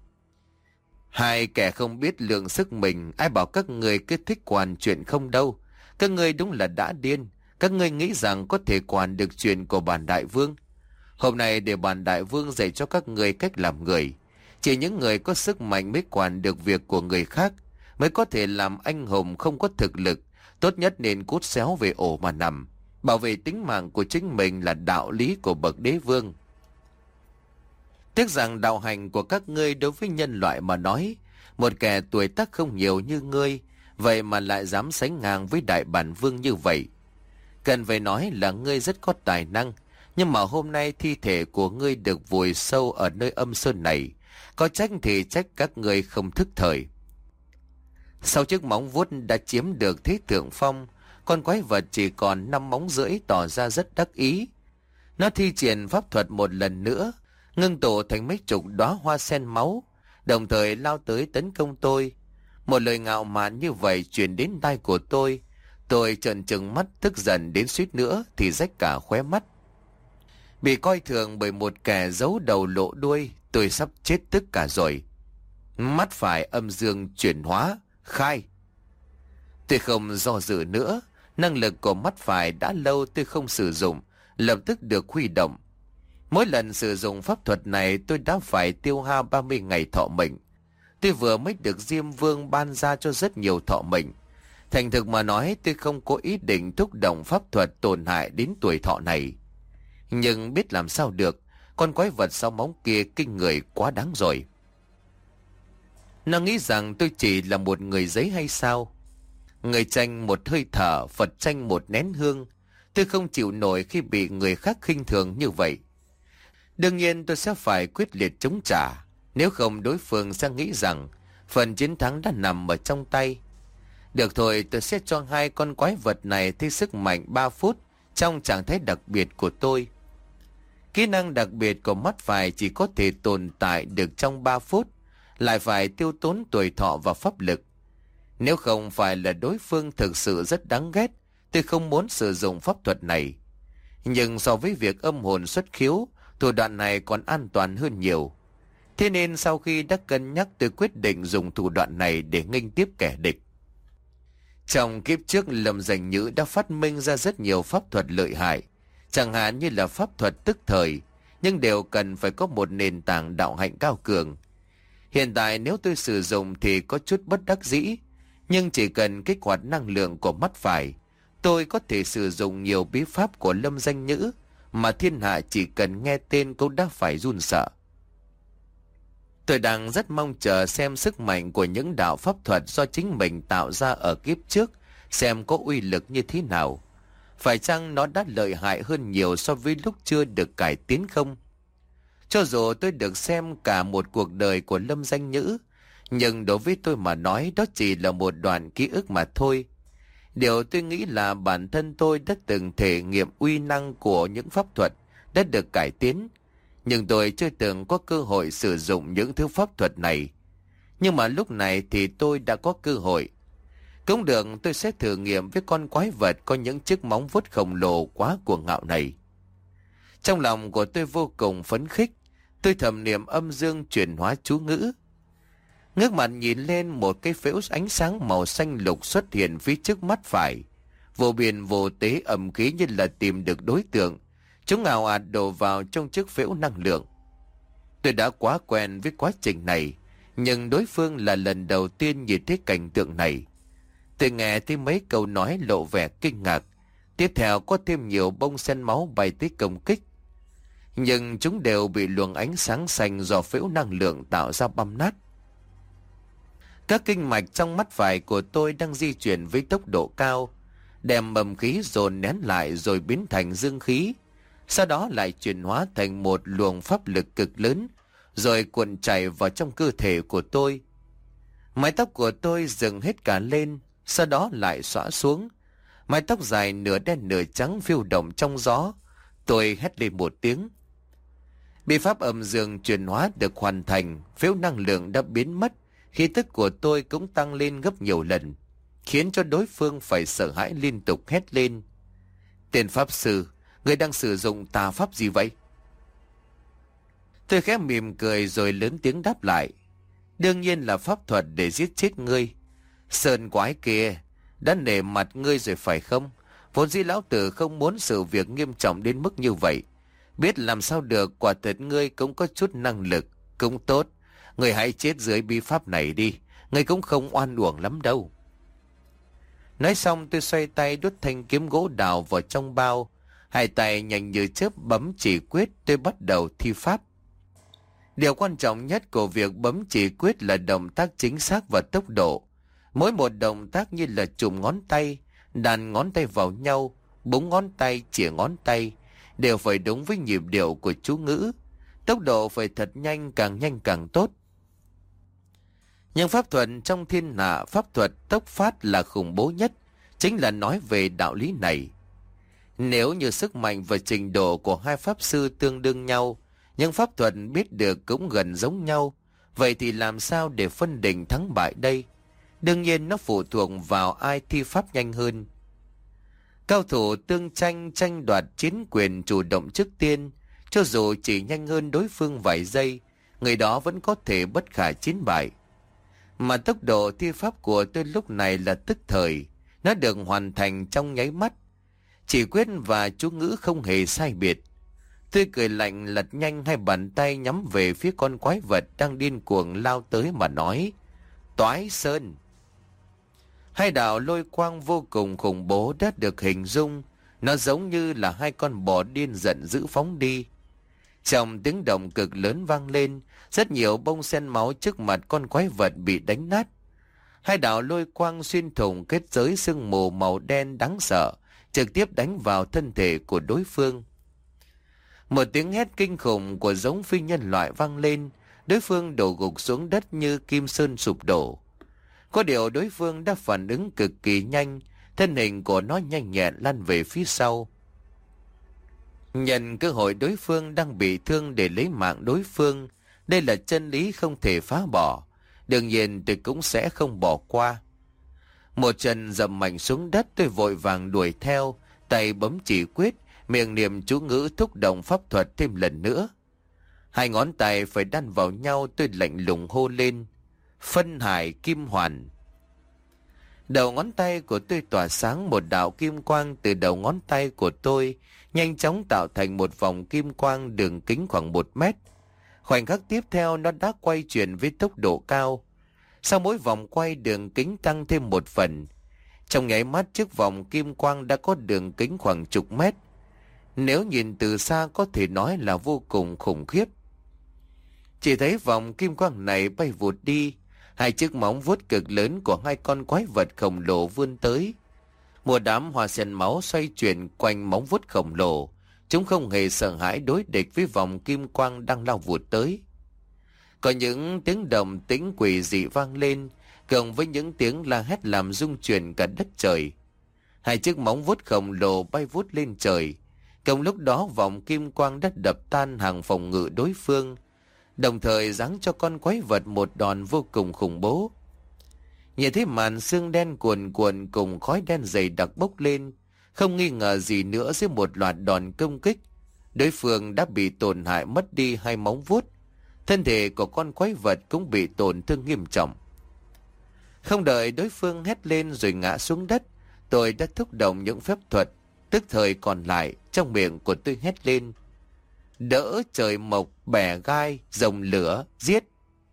Hai kẻ không biết lượng sức mình, ai bảo các người cứ thích quản chuyện không đâu. Các người đúng là đã điên. Các người nghĩ rằng có thể quản được chuyện của bản đại vương. Hôm nay để bản đại vương dạy cho các người cách làm người. Chỉ những người có sức mạnh mới quản được việc của người khác, mới có thể làm anh hùng không có thực lực. Tốt nhất nên cút xéo về ổ mà nằm. Bảo vệ tính mạng của chính mình là đạo lý của bậc đế vương. Tiếc rằng đạo hành của các ngươi đối với nhân loại mà nói, một kẻ tuổi tác không nhiều như ngươi, vậy mà lại dám sánh ngang với đại bản vương như vậy. Cần phải nói là ngươi rất có tài năng, nhưng mà hôm nay thi thể của ngươi được vùi sâu ở nơi âm sơn này, có trách thì trách các ngươi không thức thời. Sau chiếc móng vuốt đã chiếm được thế thượng phong, con quái vật chỉ còn năm móng rưỡi tỏ ra rất đắc ý. Nó thi triển pháp thuật một lần nữa, ngưng tụ thành mấy chục đóa hoa sen máu, đồng thời lao tới tấn công tôi. Một lời ngạo mạn như vậy truyền đến tai của tôi. Tôi trợn trừng mắt tức giận đến suýt nữa thì rách cả khóe mắt. Bị coi thường bởi một kẻ giấu đầu lộ đuôi, tôi sắp chết tức cả rồi. Mắt phải âm dương chuyển hóa, khai. Tôi không do dự nữa, năng lực của mắt phải đã lâu tôi không sử dụng, lập tức được huy động. Mỗi lần sử dụng pháp thuật này tôi đã phải tiêu hao ba mươi ngày thọ mệnh. Tôi vừa mới được Diêm Vương ban ra cho rất nhiều thọ mệnh. Thành thực mà nói, tôi không có ý định thúc động pháp thuật tổn hại đến tuổi thọ này. Nhưng biết làm sao được, con quái vật sau móng kia kinh người quá đáng rồi. Nó nghĩ rằng tôi chỉ là một người giấy hay sao? Người tranh một hơi thở, Phật tranh một nén hương. Tôi không chịu nổi khi bị người khác khinh thường như vậy. Đương nhiên tôi sẽ phải quyết liệt chống trả. Nếu không đối phương sẽ nghĩ rằng phần chiến thắng đã nằm ở trong tay. Được thôi, tôi sẽ cho hai con quái vật này thấy sức mạnh ba phút trong trạng thái đặc biệt của tôi. Kỹ năng đặc biệt của mắt phải chỉ có thể tồn tại được trong ba phút, lại phải tiêu tốn tuổi thọ và pháp lực. Nếu không phải là đối phương thực sự rất đáng ghét, tôi không muốn sử dụng pháp thuật này. Nhưng so với việc âm hồn xuất khiếu, thủ đoạn này còn an toàn hơn nhiều. Thế nên sau khi đã cân nhắc, tôi quyết định dùng thủ đoạn này để nghênh tiếp kẻ địch. Trong kiếp trước, Lâm Danh Nhữ đã phát minh ra rất nhiều pháp thuật lợi hại, chẳng hạn như là pháp thuật tức thời, nhưng đều cần phải có một nền tảng đạo hạnh cao cường. Hiện tại nếu tôi sử dụng thì có chút bất đắc dĩ, nhưng chỉ cần kích hoạt năng lượng của mắt phải, tôi có thể sử dụng nhiều bí pháp của Lâm Danh Nhữ mà thiên hạ chỉ cần nghe tên cũng đã phải run sợ. Tôi đang rất mong chờ xem sức mạnh của những đạo pháp thuật do chính mình tạo ra ở kiếp trước, xem có uy lực như thế nào. Phải chăng nó đã lợi hại hơn nhiều so với lúc chưa được cải tiến không? Cho dù tôi được xem cả một cuộc đời của Lâm Danh Nhữ, nhưng đối với tôi mà nói đó chỉ là một đoạn ký ức mà thôi. Điều tôi nghĩ là bản thân tôi đã từng thể nghiệm uy năng của những pháp thuật đã được cải tiến, nhưng tôi chưa từng có cơ hội sử dụng những thứ pháp thuật này. Nhưng mà lúc này thì tôi đã có cơ hội. Cũng được, tôi sẽ thử nghiệm với con quái vật có những chiếc móng vuốt khổng lồ quá cuồng ngạo này. Trong lòng của tôi vô cùng phấn khích, tôi thầm niệm âm dương chuyển hóa chú ngữ. Ngước mặt nhìn lên, một cái phễu ánh sáng màu xanh lục xuất hiện phía trước mắt phải. Vô biên vô tế ẩm khí như là tìm được đối tượng. Chúng ào ạt đổ vào trong chiếc phễu năng lượng. Tôi đã quá quen với quá trình này, nhưng đối phương là lần đầu tiên nhìn thấy cảnh tượng này. Tôi nghe thấy mấy câu nói lộ vẻ kinh ngạc. Tiếp theo có thêm nhiều bông sen máu bay tới công kích. nhưng chúng đều bị luồng ánh sáng xanh do phễu năng lượng tạo ra băm nát. Các kinh mạch trong mắt phải của tôi đang di chuyển với tốc độ cao, đem âm khí dồn nén lại rồi biến thành dương khí, sau đó lại chuyển hóa thành một luồng pháp lực cực lớn, rồi cuộn chảy vào trong cơ thể của tôi. Mái tóc của tôi dựng hết cả lên, sau đó lại xõa xuống. Mái tóc dài nửa đen nửa trắng phiêu động trong gió. Tôi hét lên một tiếng. Bí pháp âm dương chuyển hóa được hoàn thành, phiếu năng lượng đã biến mất, khí tức của tôi cũng tăng lên gấp nhiều lần, khiến cho đối phương phải sợ hãi liên tục hét lên: "Tiền pháp sư, người đang sử dụng tà pháp gì vậy?" Tôi khẽ mỉm cười rồi lớn tiếng đáp lại: "Đương nhiên là pháp thuật để giết chết ngươi. Sơn quái kia, đã nể mặt ngươi rồi phải không? Vốn dĩ lão tử không muốn sự việc nghiêm trọng đến mức như vậy. Biết làm sao được, quả thật ngươi cũng có chút năng lực, cũng tốt. Ngươi hãy chết dưới bí pháp này đi, ngươi cũng không oan uổng lắm đâu." Nói xong tôi xoay tay đút thanh kiếm gỗ đào vào trong bao. Hai tay nhanh như chớp bấm chỉ quyết, tôi bắt đầu thi pháp. Điều quan trọng nhất của việc bấm chỉ quyết là động tác chính xác và tốc độ. Mỗi một động tác như là chùm ngón tay, đàn ngón tay vào nhau, búng ngón tay, chĩa ngón tay, đều phải đúng với nhịp điệu của chú ngữ. Tốc độ phải thật nhanh, càng nhanh càng tốt. Nhưng pháp thuật trong thiên hạ, pháp thuật tốc phát là khủng bố nhất, chính là nói về đạo lý này. Nếu như sức mạnh và trình độ của hai pháp sư tương đương nhau, nhưng pháp thuật biết được cũng gần giống nhau, vậy thì làm sao để phân định thắng bại đây? Đương nhiên nó phụ thuộc vào ai thi pháp nhanh hơn. Cao thủ tương tranh tranh đoạt chiến quyền chủ động trước tiên, cho dù chỉ nhanh hơn đối phương vài giây, người đó vẫn có thể bất khả chiến bại. Mà tốc độ thi pháp của tôi lúc này là tức thời, nó được hoàn thành trong nháy mắt. Chỉ quyết và chú ngữ không hề sai biệt. Tôi cười lạnh lật nhanh hai bàn tay nhắm về phía con quái vật đang điên cuồng lao tới mà nói: "Toái Sơn." Hai đạo lôi quang vô cùng khủng bố đã được hình dung, nó giống như là hai con bò điên giận dữ phóng đi. Trong tiếng động cực lớn vang lên, rất nhiều bông sen máu trước mặt con quái vật bị đánh nát. Hai đạo lôi quang xuyên thủng kết giới sương mù màu đen đáng sợ, trực tiếp đánh vào thân thể của đối phương. Một tiếng hét kinh khủng của giống phi nhân loại vang lên, đối phương đổ gục xuống đất như kim sơn sụp đổ. Có điều đối phương đã phản ứng cực kỳ nhanh, thân hình của nó nhanh nhẹn lăn về phía sau. Nhận cơ hội đối phương đang bị thương để lấy mạng đối phương, đây là chân lý không thể phá bỏ, đương nhiên tôi cũng sẽ không bỏ qua. Một chân dậm mạnh xuống đất, tôi vội vàng đuổi theo, tay bấm chỉ quyết, miệng niệm chú ngữ thúc động pháp thuật thêm lần nữa. Hai ngón tay phải đan vào nhau, tôi lạnh lùng hô lên: "Phân hải kim hoàn." Đầu ngón tay của tôi tỏa sáng, một đạo kim quang từ đầu ngón tay của tôi nhanh chóng tạo thành một vòng kim quang đường kính khoảng một mét. Khoảnh khắc tiếp theo nó đã quay chuyển với tốc độ cao. Sau mỗi vòng quay đường kính tăng thêm một phần. Trong nháy mắt chiếc vòng kim quang đã có đường kính khoảng chục mét. Nếu nhìn từ xa có thể nói là vô cùng khủng khiếp. Chỉ thấy vòng kim quang này bay vụt đi, hai chiếc móng vuốt cực lớn của hai con quái vật khổng lồ vươn tới. Một đám hoa sen máu xoay chuyển quanh móng vuốt khổng lồ, chúng không hề sợ hãi đối địch với vòng kim quang đang lao vụt tới. Có những tiếng động tĩnh quỷ dị vang lên, cộng với những tiếng la hét làm rung chuyển cả đất trời. Hai chiếc móng vuốt khổng lồ bay vút lên trời. Cùng lúc đó vòng kim quang đã đập tan hàng phòng ngự đối phương, đồng thời giáng cho con quái vật một đòn vô cùng khủng bố. Nhìn thấy màn sương đen cuồn cuộn cùng khói đen dày đặc bốc lên, không nghi ngờ gì nữa dưới một loạt đòn công kích, đối phương đã bị tổn hại mất đi hai móng vuốt. Thân thể của con quái vật cũng bị tổn thương nghiêm trọng. Không đợi đối phương hét lên rồi ngã xuống đất, tôi đã thúc động những phép thuật tức thời còn lại. Trong miệng của tôi hét lên: "Đỡ trời mộc, bẻ gai, rồng lửa, giết."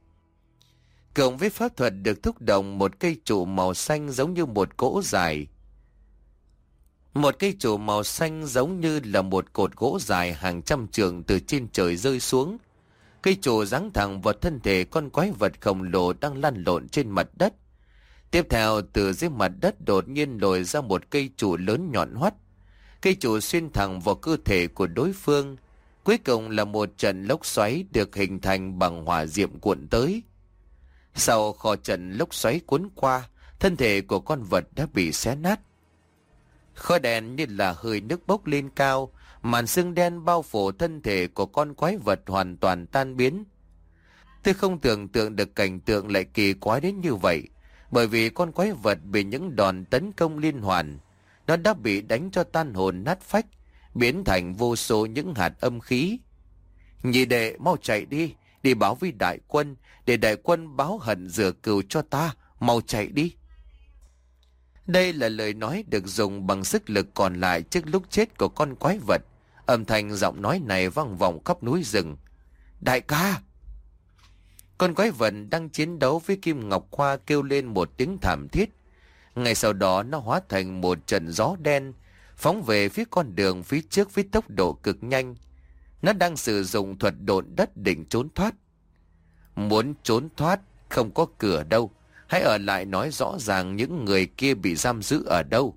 Cộng với pháp thuật được thúc động, một cây trụ màu xanh giống như một cỗ dài Một cây trụ màu xanh giống như là một cột gỗ dài hàng trăm trượng từ trên trời rơi xuống. Cây trụ giáng thẳng vào thân thể con quái vật khổng lồ đang lăn lộn trên mặt đất. Tiếp theo, từ dưới mặt đất đột nhiên nổi ra một cây trụ lớn nhọn hoắt. Cây trụ xuyên thẳng vào cơ thể của đối phương. Cuối cùng là một trận lốc xoáy được hình thành bằng hỏa diệm cuộn tới. Sau kho trận lốc xoáy cuốn qua, thân thể của con vật đã bị xé nát. Khói đen như là hơi nước bốc lên cao, màn sương đen bao phủ thân thể của con quái vật hoàn toàn tan biến. Tôi không tưởng tượng được cảnh tượng lại kỳ quái đến như vậy, bởi vì con quái vật bị những đòn tấn công liên hoàn, nó đã bị đánh cho tan hồn nát phách, biến thành vô số những hạt âm khí. Nhị đệ, mau chạy đi, đi báo với đại quân, để đại quân báo hận rửa cừu cho ta, mau chạy đi. Đây là lời nói được dùng bằng sức lực còn lại trước lúc chết của con quái vật. Âm thanh giọng nói này vang vọng khắp núi rừng. Đại ca! Con quái vật đang chiến đấu với Kim Ngọc Khoa kêu lên một tiếng thảm thiết. Ngay sau đó nó hóa thành một trận gió đen, phóng về phía con đường phía trước với tốc độ cực nhanh. Nó đang sử dụng thuật độn đất định trốn thoát. Muốn trốn thoát, không có cửa đâu. Hãy ở lại nói rõ ràng những người kia bị giam giữ ở đâu.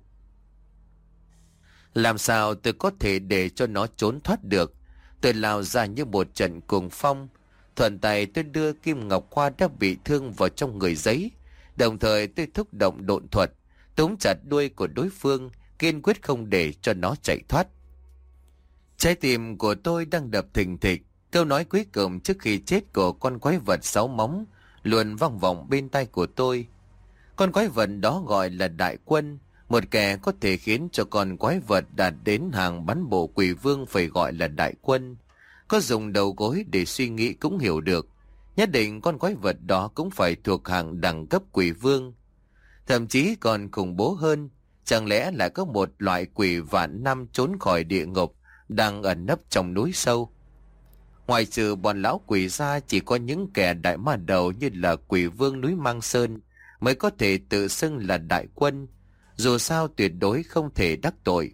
Làm sao tôi có thể để cho nó trốn thoát được? Tôi lao ra như một trận cuồng phong. Thuận tay tôi đưa Kim Ngọc Khoa đã bị thương vào trong người giấy. Đồng thời tôi thúc động độn thuật, túm chặt đuôi của đối phương, kiên quyết không để cho nó chạy thoát. Trái tim của tôi đang đập thình thịch. Câu nói cuối cùng trước khi chết của con quái vật sáu móng luôn vang vọng bên tai của tôi. Con quái vật đó gọi là Đại Quân, một kẻ có thể khiến cho con quái vật đạt đến hàng bắn bộ quỷ vương phải gọi là Đại Quân. Có dùng đầu gối để suy nghĩ cũng hiểu được, nhất định con quái vật đó cũng phải thuộc hàng đẳng cấp quỷ vương. Thậm chí còn khủng bố hơn, chẳng lẽ lại có một loại quỷ vạn năm trốn khỏi địa ngục đang ẩn nấp trong núi sâu. Ngoài trừ bọn lão quỷ ra, chỉ có những kẻ đại ma đầu như là quỷ vương núi Mang Sơn mới có thể tự xưng là Đại Quân. Dù sao tuyệt đối không thể đắc tội.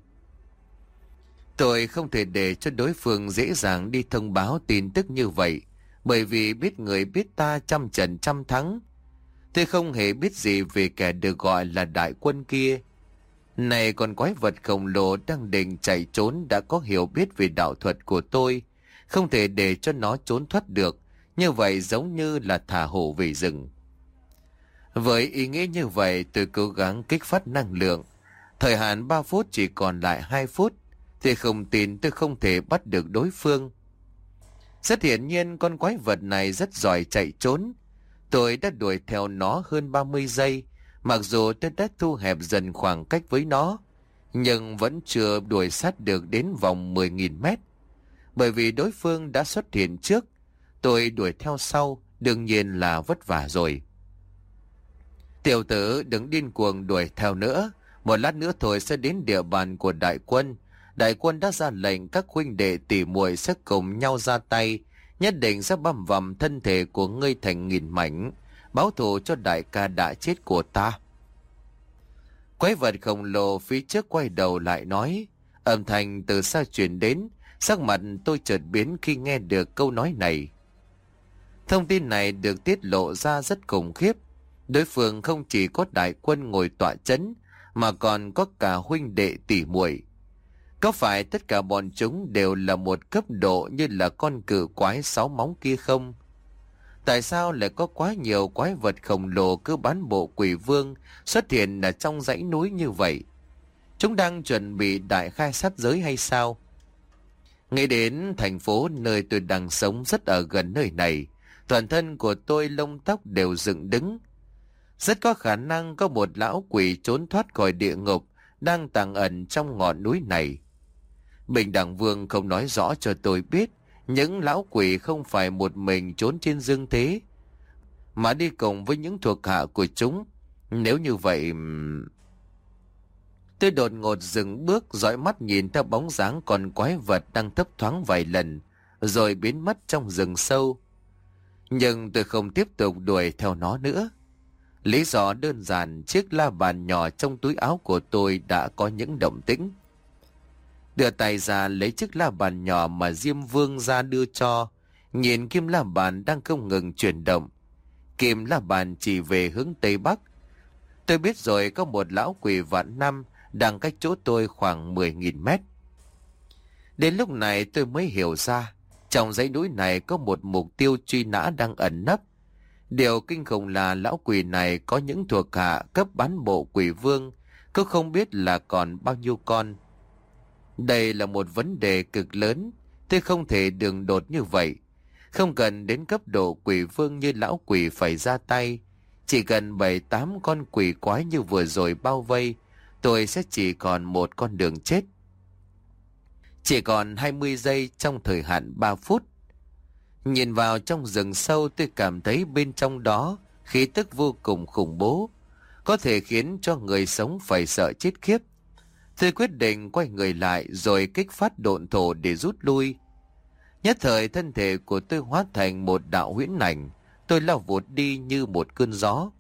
Tôi không thể để cho đối phương dễ dàng đi thông báo tin tức như vậy, bởi vì biết người biết ta trăm trận trăm thắng. Tôi không hề biết gì về kẻ được gọi là Đại Quân kia. Này còn quái vật khổng lồ đang định chạy trốn đã có hiểu biết về đạo thuật của tôi, không thể để cho nó trốn thoát được, như vậy giống như là thả hổ về rừng. Với ý nghĩa như vậy, tôi cố gắng kích phát năng lượng. Thời hạn ba phút chỉ còn lại hai phút, thì không tin tôi không thể bắt được đối phương. Rất hiển nhiên con quái vật này rất giỏi chạy trốn. Tôi đã đuổi theo nó hơn ba mươi giây, mặc dù tôi đã thu hẹp dần khoảng cách với nó, nhưng vẫn chưa đuổi sát được đến vòng mười nghìn mét. Bởi vì đối phương đã xuất hiện trước, tôi đuổi theo sau, đương nhiên là vất vả rồi. Tiểu tử đừng điên cuồng đuổi theo nữa, một lát nữa thôi sẽ đến địa bàn của Đại Quân. Đại Quân đã ra lệnh các huynh đệ tỉ muội sẽ cùng nhau ra tay, nhất định sẽ băm vằm thân thể của ngươi thành nghìn mảnh, báo thù cho đại ca đã chết của ta. Quái vật khổng lồ phía trước quay đầu lại nói, âm thanh từ xa truyền đến. Sắc mặt tôi chợt biến khi nghe được câu nói này. Thông tin này được tiết lộ ra rất khủng khiếp. Đối phương không chỉ có Đại Quân ngồi tọa chấn, mà còn có cả huynh đệ tỷ muội. Có phải tất cả bọn chúng đều là một cấp độ như là con cự quái sáu móng kia không? Tại sao lại có quá nhiều quái vật khổng lồ cứ bán bộ quỷ vương xuất hiện ở trong dãy núi như vậy? Chúng đang chuẩn bị đại khai sát giới hay sao? Nghĩ đến thành phố nơi tôi đang sống rất ở gần nơi này, toàn thân của tôi lông tóc đều dựng đứng. Rất có khả năng có một lão quỷ trốn thoát khỏi địa ngục đang tàng ẩn trong ngọn núi này. Bình Đẳng Vương không nói rõ cho tôi biết những lão quỷ không phải một mình trốn trên dương thế, mà đi cùng với những thuộc hạ của chúng. Nếu như vậy... Tôi đột ngột dừng bước, dõi mắt nhìn theo bóng dáng con quái vật đang thấp thoáng vài lần, rồi biến mất trong rừng sâu. Nhưng tôi không tiếp tục đuổi theo nó nữa. Lý do đơn giản, chiếc la bàn nhỏ trong túi áo của tôi đã có những động tĩnh. Đưa tay ra lấy chiếc la bàn nhỏ mà Diêm Vương ra đưa cho, nhìn kim la bàn đang không ngừng chuyển động. Kim la bàn chỉ về hướng Tây Bắc. Tôi biết rồi, có một lão quỷ vạn năm đang cách chỗ tôi khoảng mười nghìn mét. Đến lúc này tôi mới hiểu ra, trong dãy núi này có một mục tiêu truy nã đang ẩn nấp. Điều kinh khủng là lão quỷ này có những thuộc hạ cấp bán bộ quỷ vương, cứ không biết là còn bao nhiêu con. Đây là một vấn đề cực lớn, tôi không thể đường đột như vậy. Không cần đến cấp độ quỷ vương như lão quỷ phải ra tay. Chỉ cần bảy tám con quỷ quái như vừa rồi bao vây, tôi sẽ chỉ còn một con đường chết. Chỉ còn hai mươi giây trong thời hạn ba phút. Nhìn vào trong rừng sâu, tôi cảm thấy bên trong đó khí tức vô cùng khủng bố, có thể khiến cho người sống phải sợ chết khiếp. Tôi quyết định quay người lại rồi kích phát độn thổ để rút lui. Nhất thời thân thể của tôi hóa thành một đạo huyễn ảnh, tôi lao vụt đi như một cơn gió.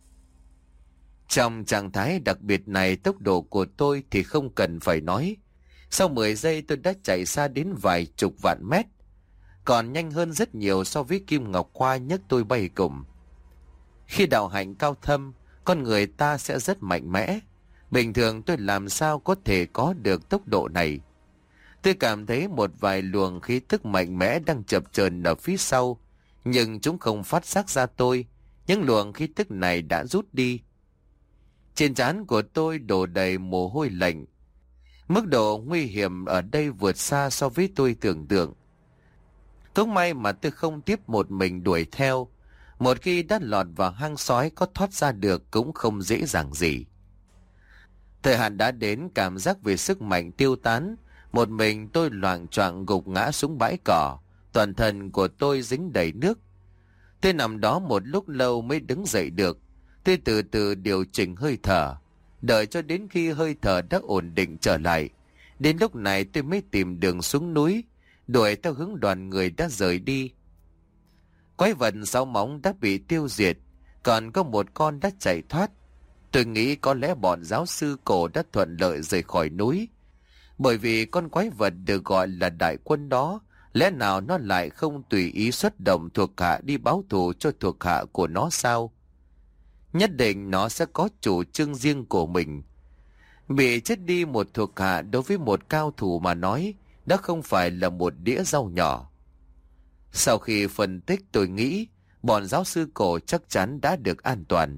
Trong trạng thái đặc biệt này, tốc độ của tôi thì không cần phải nói. Sau mười giây tôi đã chạy xa đến vài chục vạn mét, còn nhanh hơn rất nhiều so với Kim Ngọc Khoa nhấc tôi bay cùng. Khi đạo hạnh cao thâm, con người ta sẽ rất mạnh mẽ. Bình thường tôi làm sao có thể có được tốc độ này. Tôi cảm thấy một vài luồng khí tức mạnh mẽ đang chập chờn ở phía sau, nhưng chúng không phát giác ra tôi. Những luồng khí tức này đã rút đi. Trên trán của tôi đổ đầy mồ hôi lạnh. Mức độ nguy hiểm ở đây vượt xa so với tôi tưởng tượng. Cũng may mà tôi không tiếp một mình đuổi theo. Một khi đã lọt vào hang sói, có thoát ra được cũng không dễ dàng gì. Thời hạn đã đến, cảm giác về sức mạnh tiêu tán. Một mình tôi loạng choạng gục ngã xuống bãi cỏ. Toàn thân của tôi dính đầy nước. Tôi nằm đó một lúc lâu mới đứng dậy được. Tôi từ từ điều chỉnh hơi thở, đợi cho đến khi hơi thở đã ổn định trở lại. Đến lúc này tôi mới tìm đường xuống núi, đuổi theo hướng đoàn người đã rời đi. Quái vật sáu móng đã bị tiêu diệt, còn có một con đã chạy thoát. Tôi nghĩ có lẽ bọn giáo sư cổ đã thuận lợi rời khỏi núi. Bởi vì con quái vật được gọi là đại quân đó, lẽ nào nó lại không tùy ý xuất động thuộc hạ đi báo thù cho thuộc hạ của nó sao? Nhất định nó sẽ có chủ trương riêng của mình. Bị chết đi một thuộc hạ đối với một cao thủ mà nói, đó không phải là một đĩa rau nhỏ. Sau khi phân tích, tôi nghĩ bọn giáo sư cổ chắc chắn đã được an toàn.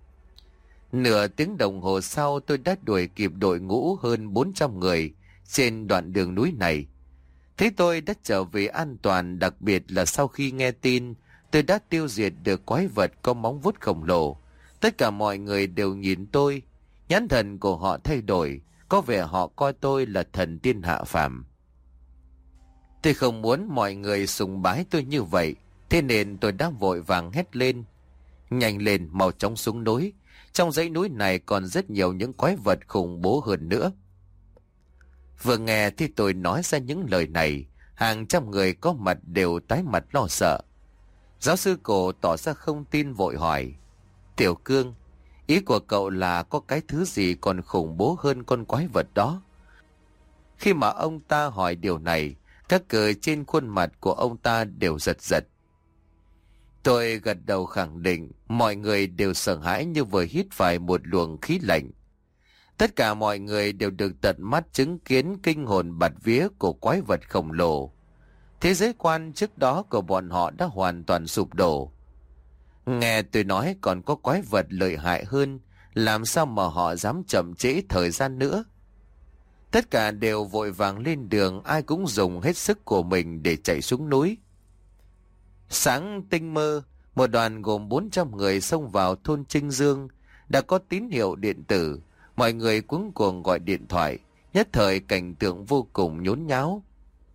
Nửa tiếng đồng hồ sau, tôi đã đuổi kịp đội ngũ hơn bốn trăm người trên đoạn đường núi này. Thế tôi đã trở về an toàn, đặc biệt là sau khi nghe tin tôi đã tiêu diệt được quái vật có móng vuốt khổng lồ. Tất cả mọi người đều nhìn tôi, nhãn thần của họ thay đổi, có vẻ họ coi tôi là thần tiên hạ phàm. Tôi không muốn mọi người sùng bái tôi như vậy, thế nên tôi đã vội vàng hét lên: nhanh lên, mau chóng xuống núi, trong dãy núi này còn rất nhiều những quái vật khủng bố hơn nữa. Vừa nghe thì tôi nói ra những lời này, hàng trăm người có mặt đều tái mặt lo sợ. Giáo sư cổ tỏ ra không tin, vội hỏi: Tiểu Cương, ý của cậu là có cái thứ gì còn khủng bố hơn con quái vật đó? Khi mà ông ta hỏi điều này, các cười trên khuôn mặt của ông ta đều giật giật. Tôi gật đầu khẳng định, mọi người đều sợ hãi như vừa hít phải một luồng khí lạnh. Tất cả mọi người đều được tận mắt chứng kiến kinh hồn bạt vía của quái vật khổng lồ. Thế giới quan trước đó của bọn họ đã hoàn toàn sụp đổ. Nghe tôi nói còn có quái vật lợi hại hơn, làm sao mà họ dám chậm trễ thời gian nữa? Tất cả đều vội vàng lên đường, ai cũng dùng hết sức của mình để chạy xuống núi. Sáng tinh mơ, một đoàn gồm bốn trăm người xông vào thôn Trinh Dương. Đã có tín hiệu điện tử, mọi người cuống cuồng gọi điện thoại, nhất thời cảnh tượng vô cùng nhốn nháo.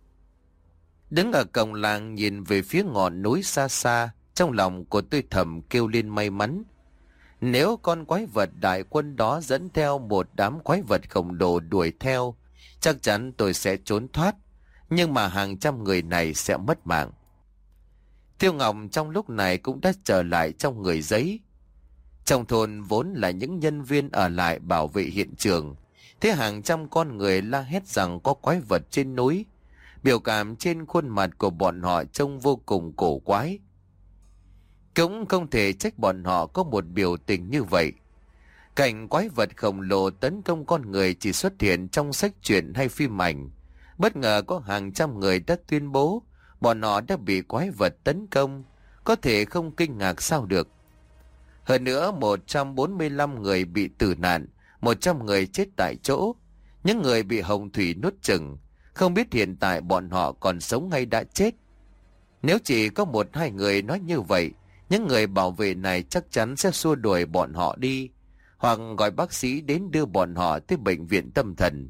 Đứng ở cổng làng nhìn về phía ngọn núi xa xa, trong lòng của tôi thầm kêu lên may mắn. Nếu con quái vật đại quân đó dẫn theo một đám quái vật khổng lồ đuổi theo, chắc chắn tôi sẽ trốn thoát, nhưng mà hàng trăm người này sẽ mất mạng. Tiêu Ngọc trong lúc này cũng đã trở lại trong người giấy. Trong thôn vốn là những nhân viên ở lại bảo vệ hiện trường, thế hàng trăm con người la hét rằng có quái vật trên núi. Biểu cảm trên khuôn mặt của bọn họ trông vô cùng cổ quái. Cũng không thể trách bọn họ có một biểu tình như vậy. Cảnh quái vật khổng lồ tấn công con người chỉ xuất hiện trong sách truyện hay phim ảnh. Bất ngờ có hàng trăm người đã tuyên bố bọn họ đã bị quái vật tấn công, có thể không kinh ngạc sao được. Hơn nữa một trăm bốn mươi lăm người bị tử nạn, một trăm người chết tại chỗ. Những người bị hồng thủy nuốt chửng, không biết hiện tại bọn họ còn sống hay đã chết. Nếu chỉ có một hai người nói như vậy, những người bảo vệ này chắc chắn sẽ xua đuổi bọn họ đi, hoặc gọi bác sĩ đến đưa bọn họ tới bệnh viện tâm thần.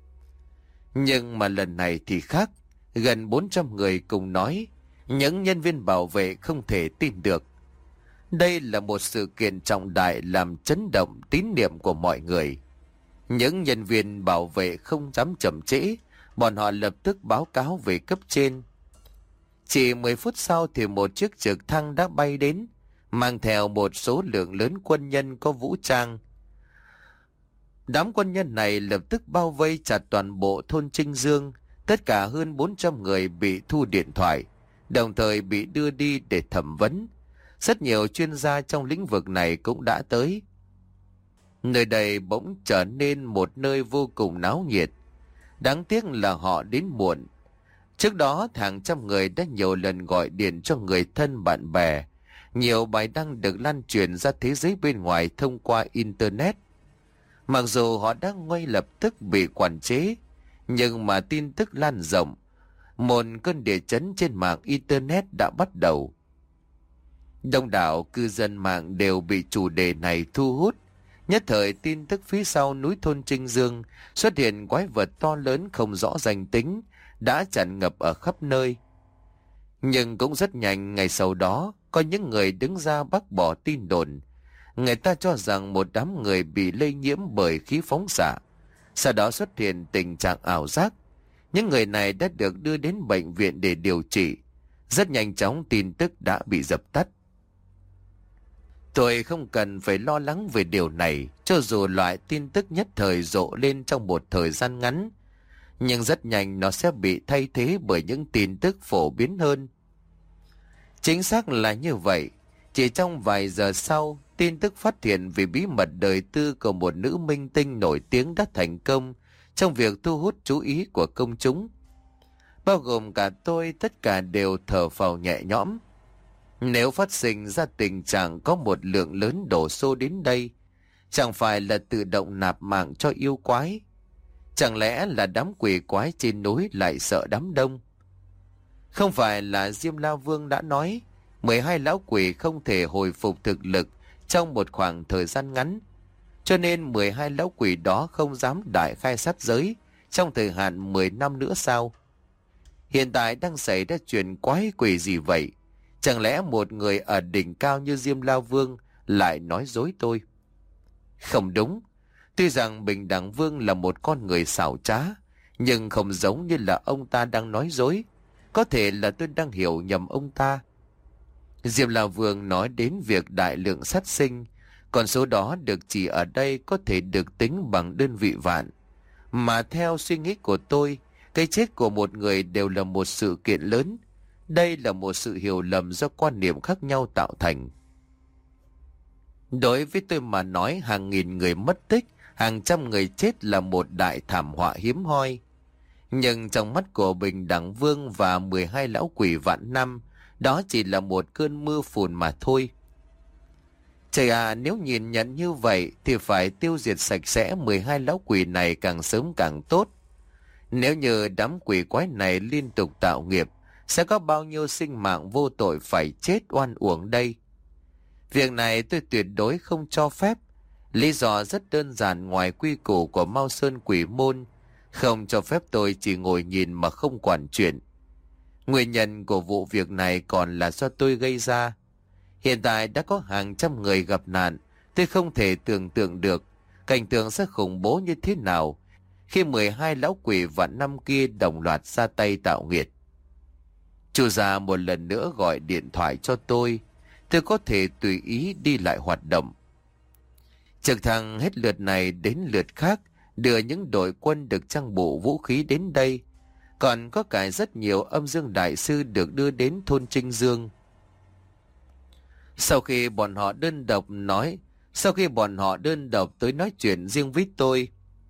Nhưng mà lần này thì khác, gần bốn trăm người cùng nói, những nhân viên bảo vệ không thể tin được. Đây là một sự kiện trọng đại làm chấn động tín niệm của mọi người. Những nhân viên bảo vệ không dám chậm trễ, bọn họ lập tức báo cáo về cấp trên. Chỉ mười phút sau thì một chiếc trực thăng đã bay đến, mang theo một số lượng lớn quân nhân có vũ trang. Đám quân nhân này lập tức bao vây chặt toàn bộ thôn Trinh Dương. Tất cả hơn bốn trăm người bị thu điện thoại, đồng thời bị đưa đi để thẩm vấn. Rất nhiều chuyên gia trong lĩnh vực này cũng đã tới. Nơi đây bỗng trở nên một nơi vô cùng náo nhiệt. Đáng tiếc là họ đến muộn. Trước đó hàng trăm người đã nhiều lần gọi điện cho người thân bạn bè. Nhiều bài đăng được lan truyền ra thế giới bên ngoài thông qua Internet. Mặc dù họ đã ngay lập tức bị quản chế, nhưng mà tin tức lan rộng. Một cơn địa chấn trên mạng Internet đã bắt đầu. Đông đảo cư dân mạng đều bị chủ đề này thu hút. Nhất thời tin tức phía sau núi thôn Trinh Dương xuất hiện quái vật to lớn không rõ danh tính đã tràn ngập ở khắp nơi. Nhưng cũng rất nhanh ngày sau đó có những người đứng ra bác bỏ tin đồn. Người ta cho rằng một đám người bị lây nhiễm bởi khí phóng xạ. Sau đó xuất hiện tình trạng ảo giác. Những người này đã được đưa đến bệnh viện để điều trị. Rất nhanh chóng tin tức đã bị dập tắt. Tôi không cần phải lo lắng về điều này, cho dù loại tin tức nhất thời rộ lên trong một thời gian ngắn. Nhưng rất nhanh nó sẽ bị thay thế bởi những tin tức phổ biến hơn. Chính xác là như vậy. Chỉ trong vài giờ sau, tin tức phát hiện về bí mật đời tư của một nữ minh tinh nổi tiếng đã thành công trong việc thu hút chú ý của công chúng. Bao gồm cả tôi, tất cả đều thở phào nhẹ nhõm. Nếu phát sinh ra tình trạng có một lượng lớn đổ xô đến đây, chẳng phải là tự động nạp mạng cho yêu quái? Chẳng lẽ là đám quỷ quái trên núi lại sợ đám đông? Không phải là Diêm La Vương đã nói mười hai lão quỷ không thể hồi phục thực lực trong một khoảng thời gian ngắn, cho nên mười hai lão quỷ đó không dám đại khai sát giới trong thời hạn mười năm nữa sao? Hiện tại đang xảy ra chuyện quái quỷ gì vậy? Chẳng lẽ một người ở đỉnh cao như Diêm La Vương lại nói dối tôi? Không đúng. Tuy rằng Bình Đẳng Vương là một con người xảo trá, nhưng không giống như là ông ta đang nói dối. Có thể là tôi đang hiểu nhầm ông ta. Diêm La Vương nói đến việc đại lượng sát sinh. Con số đó được chỉ ở đây có thể được tính bằng đơn vị vạn. Mà theo suy nghĩ của tôi, cái chết của một người đều là một sự kiện lớn. Đây là một sự hiểu lầm do quan niệm khác nhau tạo thành. Đối với tôi mà nói, hàng nghìn người mất tích, hàng trăm người chết là một đại thảm họa hiếm hoi. Nhưng trong mắt của Bình Đẳng Vương và mười hai lão quỷ vạn năm, đó chỉ là một cơn mưa phùn mà thôi. Trời à, nếu nhìn nhận như vậy thì phải tiêu diệt sạch sẽ mười hai lão quỷ này càng sớm càng tốt. Nếu như đám quỷ quái này liên tục tạo nghiệp, sẽ có bao nhiêu sinh mạng vô tội phải chết oan uổng đây? Việc này tôi tuyệt đối không cho phép. Lý do rất đơn giản, ngoài quy củ của Mao Sơn Quỷ Môn, không cho phép tôi chỉ ngồi nhìn mà không quản chuyện. Nguyên nhân của vụ việc này còn là do tôi gây ra. Hiện tại đã có hàng trăm người gặp nạn. Tôi không thể tưởng tượng được cảnh tượng sẽ khủng bố như thế nào khi mười hai lão quỷ vạn năm kia đồng loạt ra tay tạo nghiệt. Chủ già một lần nữa gọi điện thoại cho tôi. Tôi có thể tùy ý đi lại hoạt động. Trực thăng hết lượt này đến lượt khác đưa những đội quân được trang bị vũ khí đến đây. Còn có cả rất nhiều âm dương đại sư được đưa đến thôn Trinh Dương. Sau khi bọn họ đơn độc nói, sau khi bọn họ đơn độc tới nói chuyện riêng với tôi,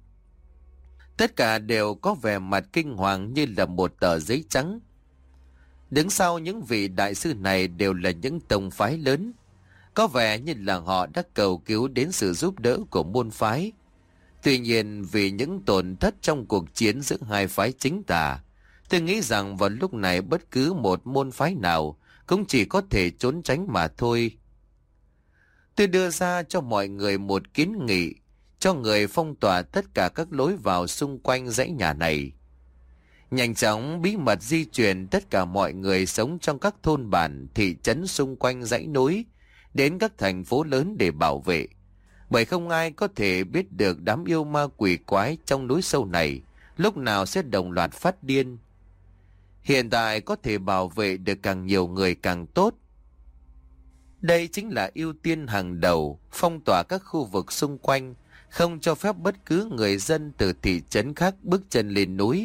tất cả đều có vẻ mặt kinh hoàng như là một tờ giấy trắng. Đứng sau những vị đại sư này đều là những tông phái lớn. Có vẻ như là họ đã cầu cứu đến sự giúp đỡ của môn phái. Tuy nhiên vì những tổn thất trong cuộc chiến giữa hai phái chính tà, tôi nghĩ rằng vào lúc này bất cứ một môn phái nào cũng chỉ có thể trốn tránh mà thôi. Tôi đưa ra cho mọi người một kiến nghị, cho người phong tỏa tất cả các lối vào xung quanh dãy nhà này. Nhanh chóng bí mật di chuyển tất cả mọi người sống trong các thôn bản, thị trấn xung quanh dãy núi đến các thành phố lớn để bảo vệ. Bởi không ai có thể biết được đám yêu ma quỷ quái trong núi sâu này lúc nào sẽ đồng loạt phát điên. Hiện tại có thể bảo vệ được càng nhiều người càng tốt. Đây chính là ưu tiên hàng đầu, phong tỏa các khu vực xung quanh, không cho phép bất cứ người dân từ thị trấn khác bước chân lên núi.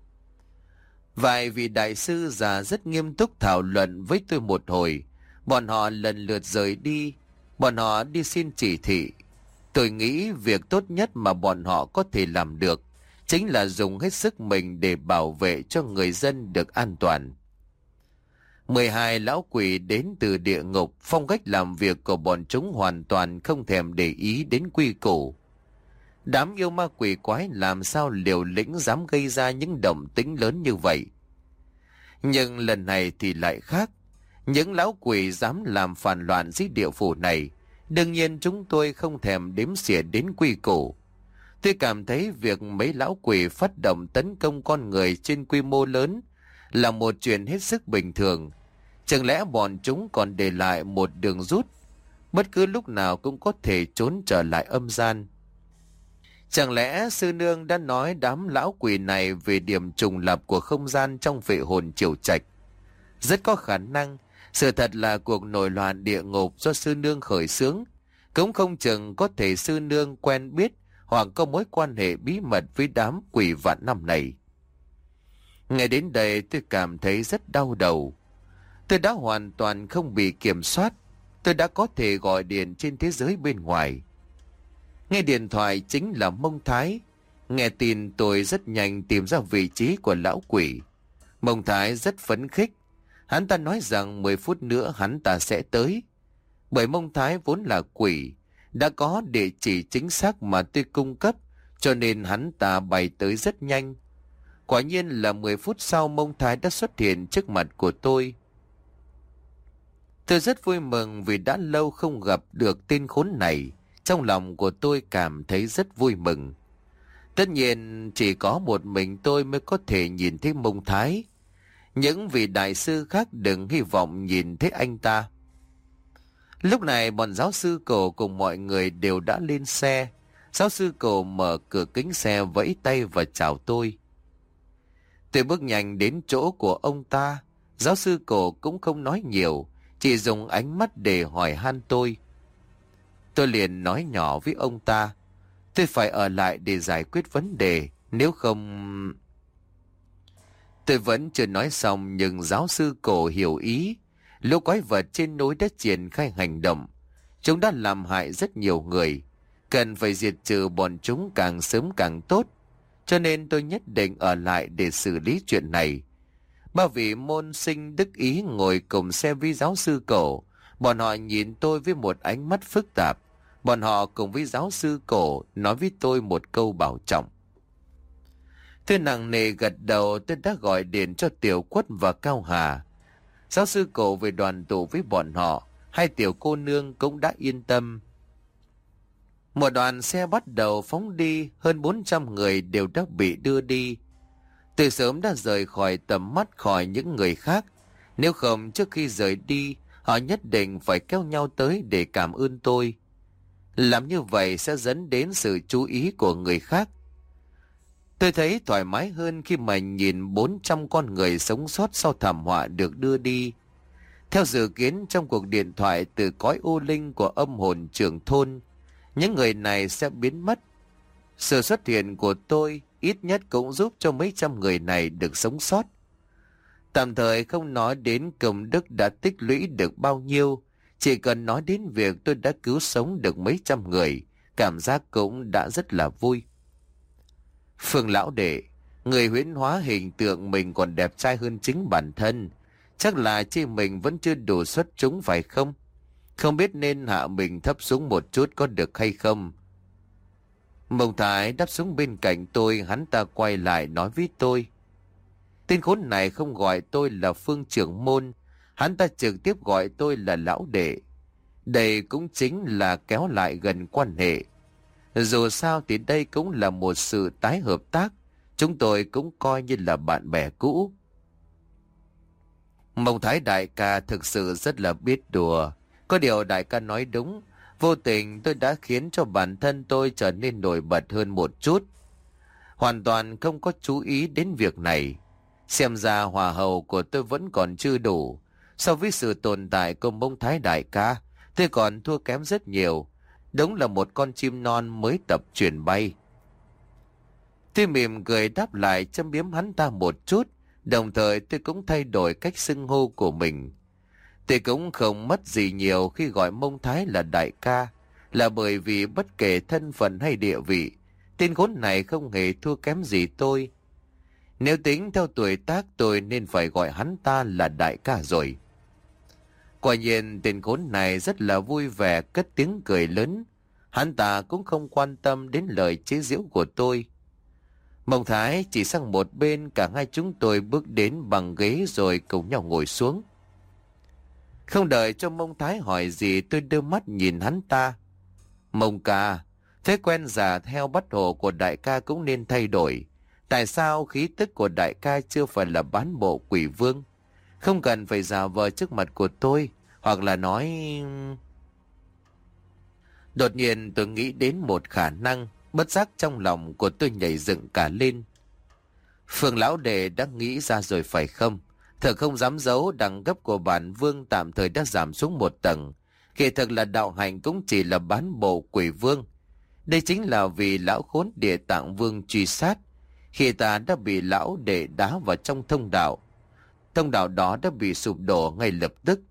Vài vị đại sư già rất nghiêm túc thảo luận với tôi một hồi. Bọn họ lần lượt rời đi. Bọn họ đi xin chỉ thị. Tôi nghĩ việc tốt nhất mà bọn họ có thể làm được chính là dùng hết sức mình để bảo vệ cho người dân được an toàn. mười hai lão quỷ đến từ địa ngục, phong cách làm việc của bọn chúng hoàn toàn không thèm để ý đến quy củ. Đám yêu ma quỷ quái làm sao liều lĩnh dám gây ra những động tĩnh lớn như vậy. Nhưng lần này thì lại khác. Những lão quỷ dám làm phản loạn dưới địa phủ này, đương nhiên chúng tôi không thèm đếm xỉa đến quy củ. Tôi cảm thấy việc mấy lão quỷ phát động tấn công con người trên quy mô lớn là một chuyện hết sức bình thường. Chẳng lẽ bọn chúng còn để lại một đường rút, bất cứ lúc nào cũng có thể trốn trở lại âm gian? Chẳng lẽ sư nương đã nói đám lão quỷ này về điểm trùng lập của không gian trong vệ hồn triều trạch? Rất có khả năng sự thật là cuộc nổi loạn địa ngục do sư nương khởi xướng. Cũng không chừng có thể sư nương quen biết hoặc có mối quan hệ bí mật với đám quỷ vạn năm này. Nghe đến đây tôi cảm thấy rất đau đầu. Tôi đã hoàn toàn không bị kiểm soát. Tôi đã có thể gọi điện trên thế giới bên ngoài. Nghe điện thoại chính là Mông Thái. Nghe tin tôi rất nhanh tìm ra vị trí của lão quỷ. Mông Thái rất phấn khích. Hắn ta nói rằng mười phút nữa hắn ta sẽ tới. Bởi Mông Thái vốn là quỷ, đã có địa chỉ chính xác mà tôi cung cấp, cho nên hắn ta bay tới rất nhanh. Quả nhiên là mười phút sau Mông Thái đã xuất hiện trước mặt của tôi. Tôi rất vui mừng vì đã lâu không gặp được tên khốn này. Trong lòng của tôi cảm thấy rất vui mừng. Tất nhiên chỉ có một mình tôi mới có thể nhìn thấy Mông Thái. Những vị đại sư khác đừng hy vọng nhìn thấy anh ta. Lúc này bọn giáo sư cổ cùng mọi người đều đã lên xe. Giáo sư cổ mở cửa kính xe vẫy tay và chào tôi. Tôi bước nhanh đến chỗ của ông ta. Giáo sư cổ cũng không nói nhiều, chỉ dùng ánh mắt để hỏi han tôi. Tôi liền nói nhỏ với ông ta, tôi phải ở lại để giải quyết vấn đề, nếu không... Tôi vẫn chưa nói xong nhưng giáo sư cổ hiểu ý. Lũ quái vật trên núi đã triển khai hành động. Chúng đã làm hại rất nhiều người. Cần phải diệt trừ bọn chúng càng sớm càng tốt. Cho nên tôi nhất định ở lại để xử lý chuyện này. Ba vị môn sinh đức ý ngồi cùng xe với giáo sư cổ. Bọn họ nhìn tôi với một ánh mắt phức tạp. Bọn họ cùng với giáo sư cổ nói với tôi một câu bảo trọng. Tôi nặng nề gật đầu. Tôi đã gọi điện cho Tiểu Quất và Cao Hà. Giáo sư cổ về đoàn tụ với bọn họ. Hai tiểu cô nương cũng đã yên tâm. Một đoàn xe bắt đầu phóng đi. Hơn bốn trăm người đều đã bị đưa đi. Từ sớm đã rời khỏi tầm mắt khỏi những người khác. Nếu không trước khi rời đi, họ nhất định phải kéo nhau tới để cảm ơn tôi. Làm như vậy sẽ dẫn đến sự chú ý của người khác. Tôi thấy thoải mái hơn khi mà nhìn bốn trăm con người sống sót sau thảm họa được đưa đi. Theo dự kiến trong cuộc điện thoại từ cõi u linh của âm hồn trưởng thôn, những người này sẽ biến mất. Sự xuất hiện của tôi ít nhất cũng giúp cho mấy trăm người này được sống sót. Tạm thời không nói đến công đức đã tích lũy được bao nhiêu, chỉ cần nói đến việc tôi đã cứu sống được mấy trăm người, cảm giác cũng đã rất là vui. Phương lão đệ, người huyễn hóa hình tượng mình còn đẹp trai hơn chính bản thân. Chắc là chi mình vẫn chưa đủ xuất chúng phải không? Không biết nên hạ mình thấp xuống một chút có được hay không? Mông Thái đáp xuống bên cạnh tôi, hắn ta quay lại nói với tôi. Tên khốn này không gọi tôi là Phương trưởng môn, hắn ta trực tiếp gọi tôi là lão đệ. Đây cũng chính là kéo lại gần quan hệ. Dù sao thì đây cũng là một sự tái hợp tác, chúng tôi cũng coi như là bạn bè cũ. Mông Thái đại ca thực sự rất là biết đùa. Có điều đại ca nói đúng, vô tình tôi đã khiến cho bản thân tôi trở nên nổi bật hơn một chút. Hoàn toàn không có chú ý đến việc này. Xem ra hòa hậu của tôi vẫn còn chưa đủ. So với sự tồn tại của Mông Thái đại ca, tôi còn thua kém rất nhiều. Đúng là một con chim non mới tập chuyển bay. Tôi mỉm cười đáp lại, châm biếm hắn ta một chút. Đồng thời tôi cũng thay đổi cách xưng hô của mình. Tôi cũng không mất gì nhiều khi gọi Mông Thái là đại ca, là bởi vì bất kể thân phận hay địa vị, tên khốn này không hề thua kém gì tôi. Nếu tính theo tuổi tác tôi nên phải gọi hắn ta là đại ca rồi. Quả nhiên tên khốn này rất là vui vẻ cất tiếng cười lớn. Hắn ta cũng không quan tâm đến lời chế giễu của tôi. Mông Thái chỉ sang một bên, cả hai chúng tôi bước đến bằng ghế rồi cùng nhau ngồi xuống. Không đợi cho Mông Thái hỏi gì, tôi đưa mắt nhìn hắn ta. Mông ca, thói quen già theo bắt hồ của đại ca cũng nên thay đổi. Tại sao khí tức của đại ca chưa phải là bán bộ quỷ vương? Không cần phải giả vờ trước mặt của tôi, hoặc là nói... Đột nhiên tôi nghĩ đến một khả năng, bất giác trong lòng của tôi nhảy dựng cả lên. Phương lão đệ đã nghĩ ra rồi phải không? Thật không dám giấu, đẳng cấp của bản vương tạm thời đã giảm xuống một tầng. Kỳ thực là đạo hạnh cũng chỉ là bán bộ quỷ vương. Đây chính là vì lão khốn Địa Tạng Vương truy sát. Khi ta đã bị lão đệ đá vào trong thông đạo, thông đạo đó đã bị sụp đổ ngay lập tức.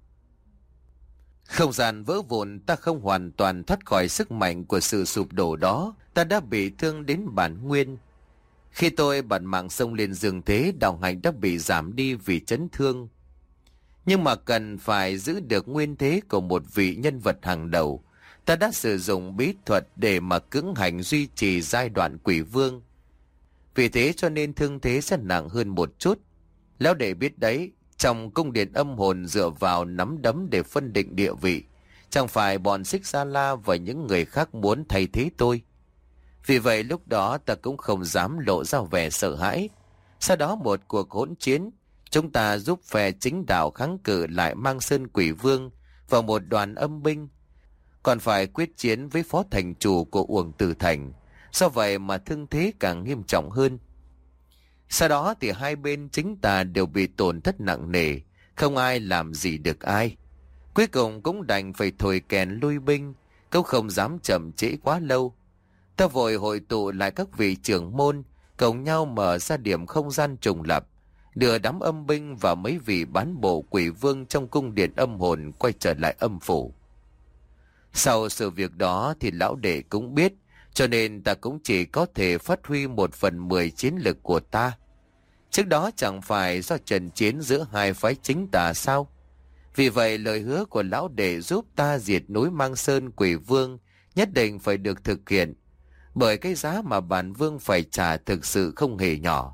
Không gian vỡ vụn, ta không hoàn toàn thoát khỏi sức mạnh của sự sụp đổ đó. Ta đã bị thương đến bản nguyên. Khi tôi bật mạng xông lên giường thế, đạo hạnh đã bị giảm đi vì chấn thương. Nhưng mà cần phải giữ được nguyên thế của một vị nhân vật hàng đầu. Ta đã sử dụng bí thuật để mà cưỡng hành duy trì giai đoạn quỷ vương. Vì thế cho nên thương thế sẽ nặng hơn một chút. Lão đệ biết đấy, trong cung điện âm hồn dựa vào nắm đấm để phân định địa vị. Chẳng phải bọn Xích Sa La và những người khác muốn thay thế tôi. Vì vậy lúc đó ta cũng không dám lộ ra vẻ sợ hãi. Sau đó một cuộc hỗn chiến, chúng ta giúp phe chính đạo kháng cự lại Mang Sơn Quỷ Vương và một đoàn âm binh. Còn phải quyết chiến với phó thành chủ của Uổng Tử Thành. Do vậy mà thương thế càng nghiêm trọng hơn. Sau đó thì hai bên chính tà đều bị tổn thất nặng nề, không ai làm gì được ai. Cuối cùng cũng đành phải thổi kèn lui binh, cũng không dám chậm trễ quá lâu. Ta vội hội tụ lại các vị trưởng môn, cùng nhau mở ra điểm không gian trùng lập, đưa đám âm binh và mấy vị bán bộ quỷ vương trong cung điện âm hồn quay trở lại âm phủ. Sau sự việc đó thì lão đệ cũng biết, cho nên ta cũng chỉ có thể phát huy một phần mười chiến lực của ta. Trước đó chẳng phải do trận chiến giữa hai phái chính tà sao? Vì vậy lời hứa của lão đệ giúp ta diệt núi Mang Sơn Quỷ Vương nhất định phải được thực hiện, bởi cái giá mà bản vương phải trả thực sự không hề nhỏ.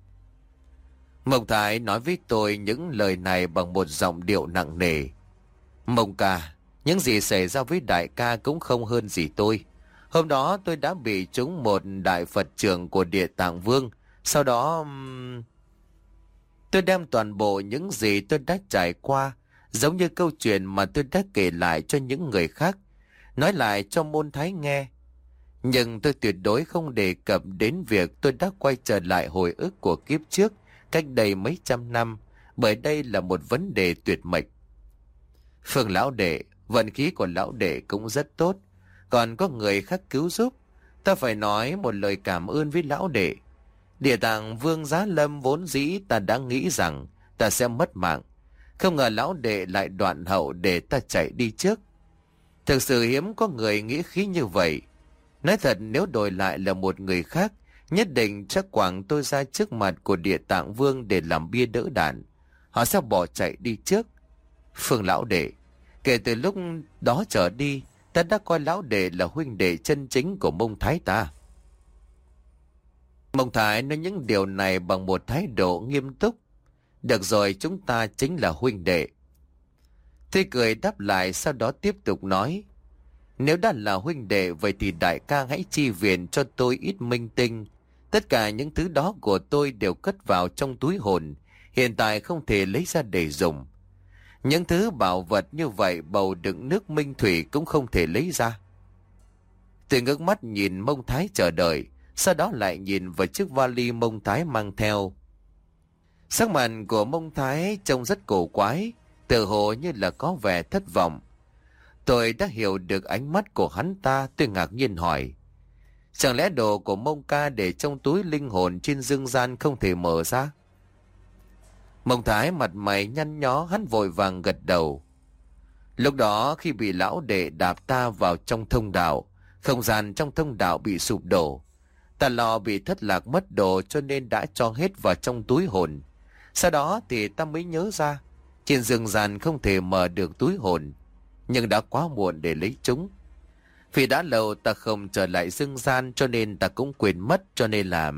Mông Thái nói với tôi những lời này bằng một giọng điệu nặng nề. Mông ca, những gì xảy ra với đại ca cũng không hơn gì tôi. Hôm đó tôi đã bị trúng một đại Phật trưởng của Địa Tạng Vương. Sau đó... Tôi đem toàn bộ những gì tôi đã trải qua, giống như câu chuyện mà tôi đã kể lại cho những người khác, nói lại cho Môn Thái nghe. Nhưng tôi tuyệt đối không đề cập đến việc tôi đã quay trở lại hồi ức của kiếp trước, cách đây mấy trăm năm, bởi đây là một vấn đề tuyệt mệnh. Phương lão đệ, vận khí của lão đệ cũng rất tốt. còn có người khác cứu giúp. Ta phải nói một lời cảm ơn với lão đệ. Địa tạng vương Giá Lâm vốn dĩ ta đã nghĩ rằng ta sẽ mất mạng. Không ngờ lão đệ lại đoạn hậu để ta chạy đi trước. Thực sự hiếm có người nghĩ khí như vậy. Nói thật, nếu đổi lại là một người khác, nhất định chắc quẳng tôi ra trước mặt của Địa Tạng Vương để làm bia đỡ đạn. Họ sẽ bỏ chạy đi trước. Phương lão đệ, kể từ lúc đó trở đi, ta đã coi lão đệ là huynh đệ chân chính của Mông Thái ta. Mông Thái nói những điều này bằng một thái độ nghiêm túc. Được rồi, chúng ta chính là huynh đệ. Thế cười đáp lại, sau đó tiếp tục nói. Nếu đã là huynh đệ, vậy thì đại ca hãy chi viện cho tôi ít minh tinh. Tất cả những thứ đó của tôi đều cất vào trong túi hồn, hiện tại không thể lấy ra để dùng. Những thứ bảo vật như vậy, bầu đựng nước minh thủy cũng không thể lấy ra. Tôi ngước mắt nhìn Mông Thái chờ đợi, sau đó lại nhìn vào chiếc vali Mông Thái mang theo. Sắc mặt của Mông Thái trông rất cổ quái, tự hồ như là có vẻ thất vọng. Tôi đã hiểu được ánh mắt của hắn ta, tôi ngạc nhiên hỏi. Chẳng lẽ đồ của Mông ca để trong túi linh hồn trên dương gian không thể mở ra? Mông Thái mặt mày nhăn nhó, hắn vội vàng gật đầu. Lúc đó khi bị lão đệ đạp ta vào trong thông đạo, không gian trong thông đạo bị sụp đổ. Ta lo bị thất lạc mất đồ cho nên đã cho hết vào trong túi hồn. Sau đó thì ta mới nhớ ra, trên dương gian không thể mở được túi hồn, nhưng đã quá muộn để lấy chúng. Vì đã lâu ta không trở lại dương gian cho nên ta cũng quên mất, cho nên là...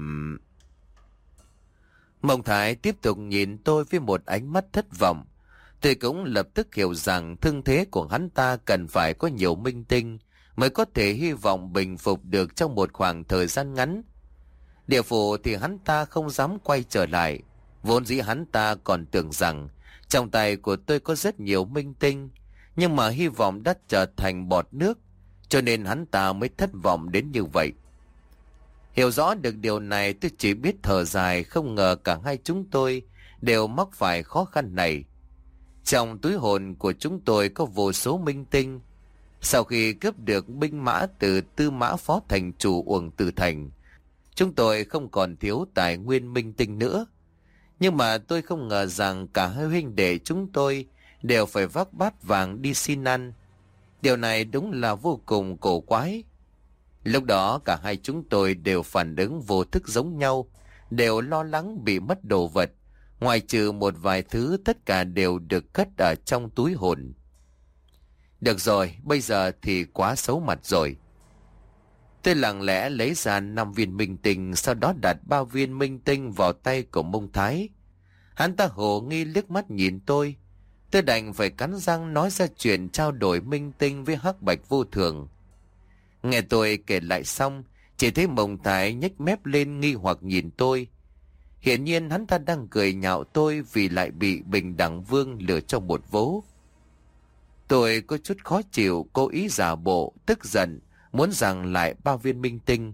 Mông Thái tiếp tục nhìn tôi với một ánh mắt thất vọng. Tôi cũng lập tức hiểu rằng thương thế của hắn ta cần phải có nhiều minh tinh mới có thể hy vọng bình phục được trong một khoảng thời gian ngắn. Địa phủ thì hắn ta không dám quay trở lại. Vốn dĩ hắn ta còn tưởng rằng trong tay của tôi có rất nhiều minh tinh, nhưng mà hy vọng đã trở thành bọt nước, cho nên hắn ta mới thất vọng đến như vậy. Hiểu rõ được điều này, tôi chỉ biết thở dài, không ngờ cả hai chúng tôi đều mắc phải khó khăn này. Trong túi hồn của chúng tôi có vô số minh tinh. Sau khi cướp được binh mã từ Tư Mã Phó Thành chủ Uổng Tử Thành, chúng tôi không còn thiếu tài nguyên minh tinh nữa. Nhưng mà tôi không ngờ rằng cả hai huynh đệ chúng tôi đều phải vác bát vàng đi xin ăn. Điều này đúng là vô cùng cổ quái. Lúc đó cả hai chúng tôi đều phản ứng vô thức giống nhau, đều lo lắng bị mất đồ vật. Ngoài trừ một vài thứ, tất cả đều được cất ở trong túi hồn. Được rồi, bây giờ thì quá xấu mặt rồi. Tôi lặng lẽ lấy ra năm viên minh tinh, sau đó đặt ba viên minh tinh vào tay của Mông Thái. Hắn ta hồ nghi liếc mắt nhìn tôi. Tôi đành phải cắn răng nói ra chuyện trao đổi minh tinh với Hắc Bạch Vô Thường. Nghe tôi kể lại xong, chỉ thấy Mông Thái nhếch mép lên nghi hoặc nhìn tôi. Hiển nhiên hắn ta đang cười nhạo tôi vì lại bị Bình Đẳng Vương lừa cho một vố. Tôi có chút khó chịu, cố ý giả bộ, tức giận, muốn giằng lại ba viên minh tinh.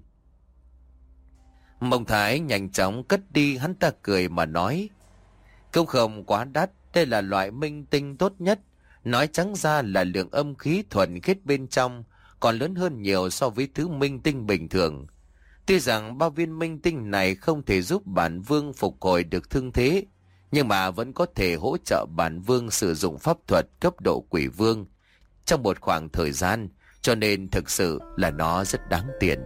Mông Thái nhanh chóng cất đi, hắn ta cười mà nói. Cũng không quá đắt, đây là loại minh tinh tốt nhất. Nói trắng ra là lượng âm khí thuần khiết bên trong còn lớn hơn nhiều so với thứ minh tinh bình thường. Tuy rằng ba viên minh tinh này không thể giúp bản vương phục hồi được thương thế, nhưng mà vẫn có thể hỗ trợ bản vương sử dụng pháp thuật cấp độ quỷ vương trong một khoảng thời gian, cho nên thực sự là nó rất đáng tiền.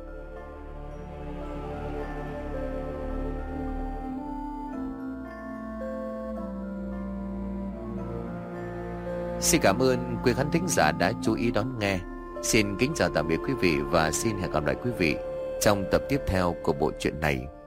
Xin cảm ơn quý khán thính giả đã chú ý đón nghe. Xin kính chào tạm biệt quý vị và xin hẹn gặp lại quý vị trong tập tiếp theo của bộ truyện này.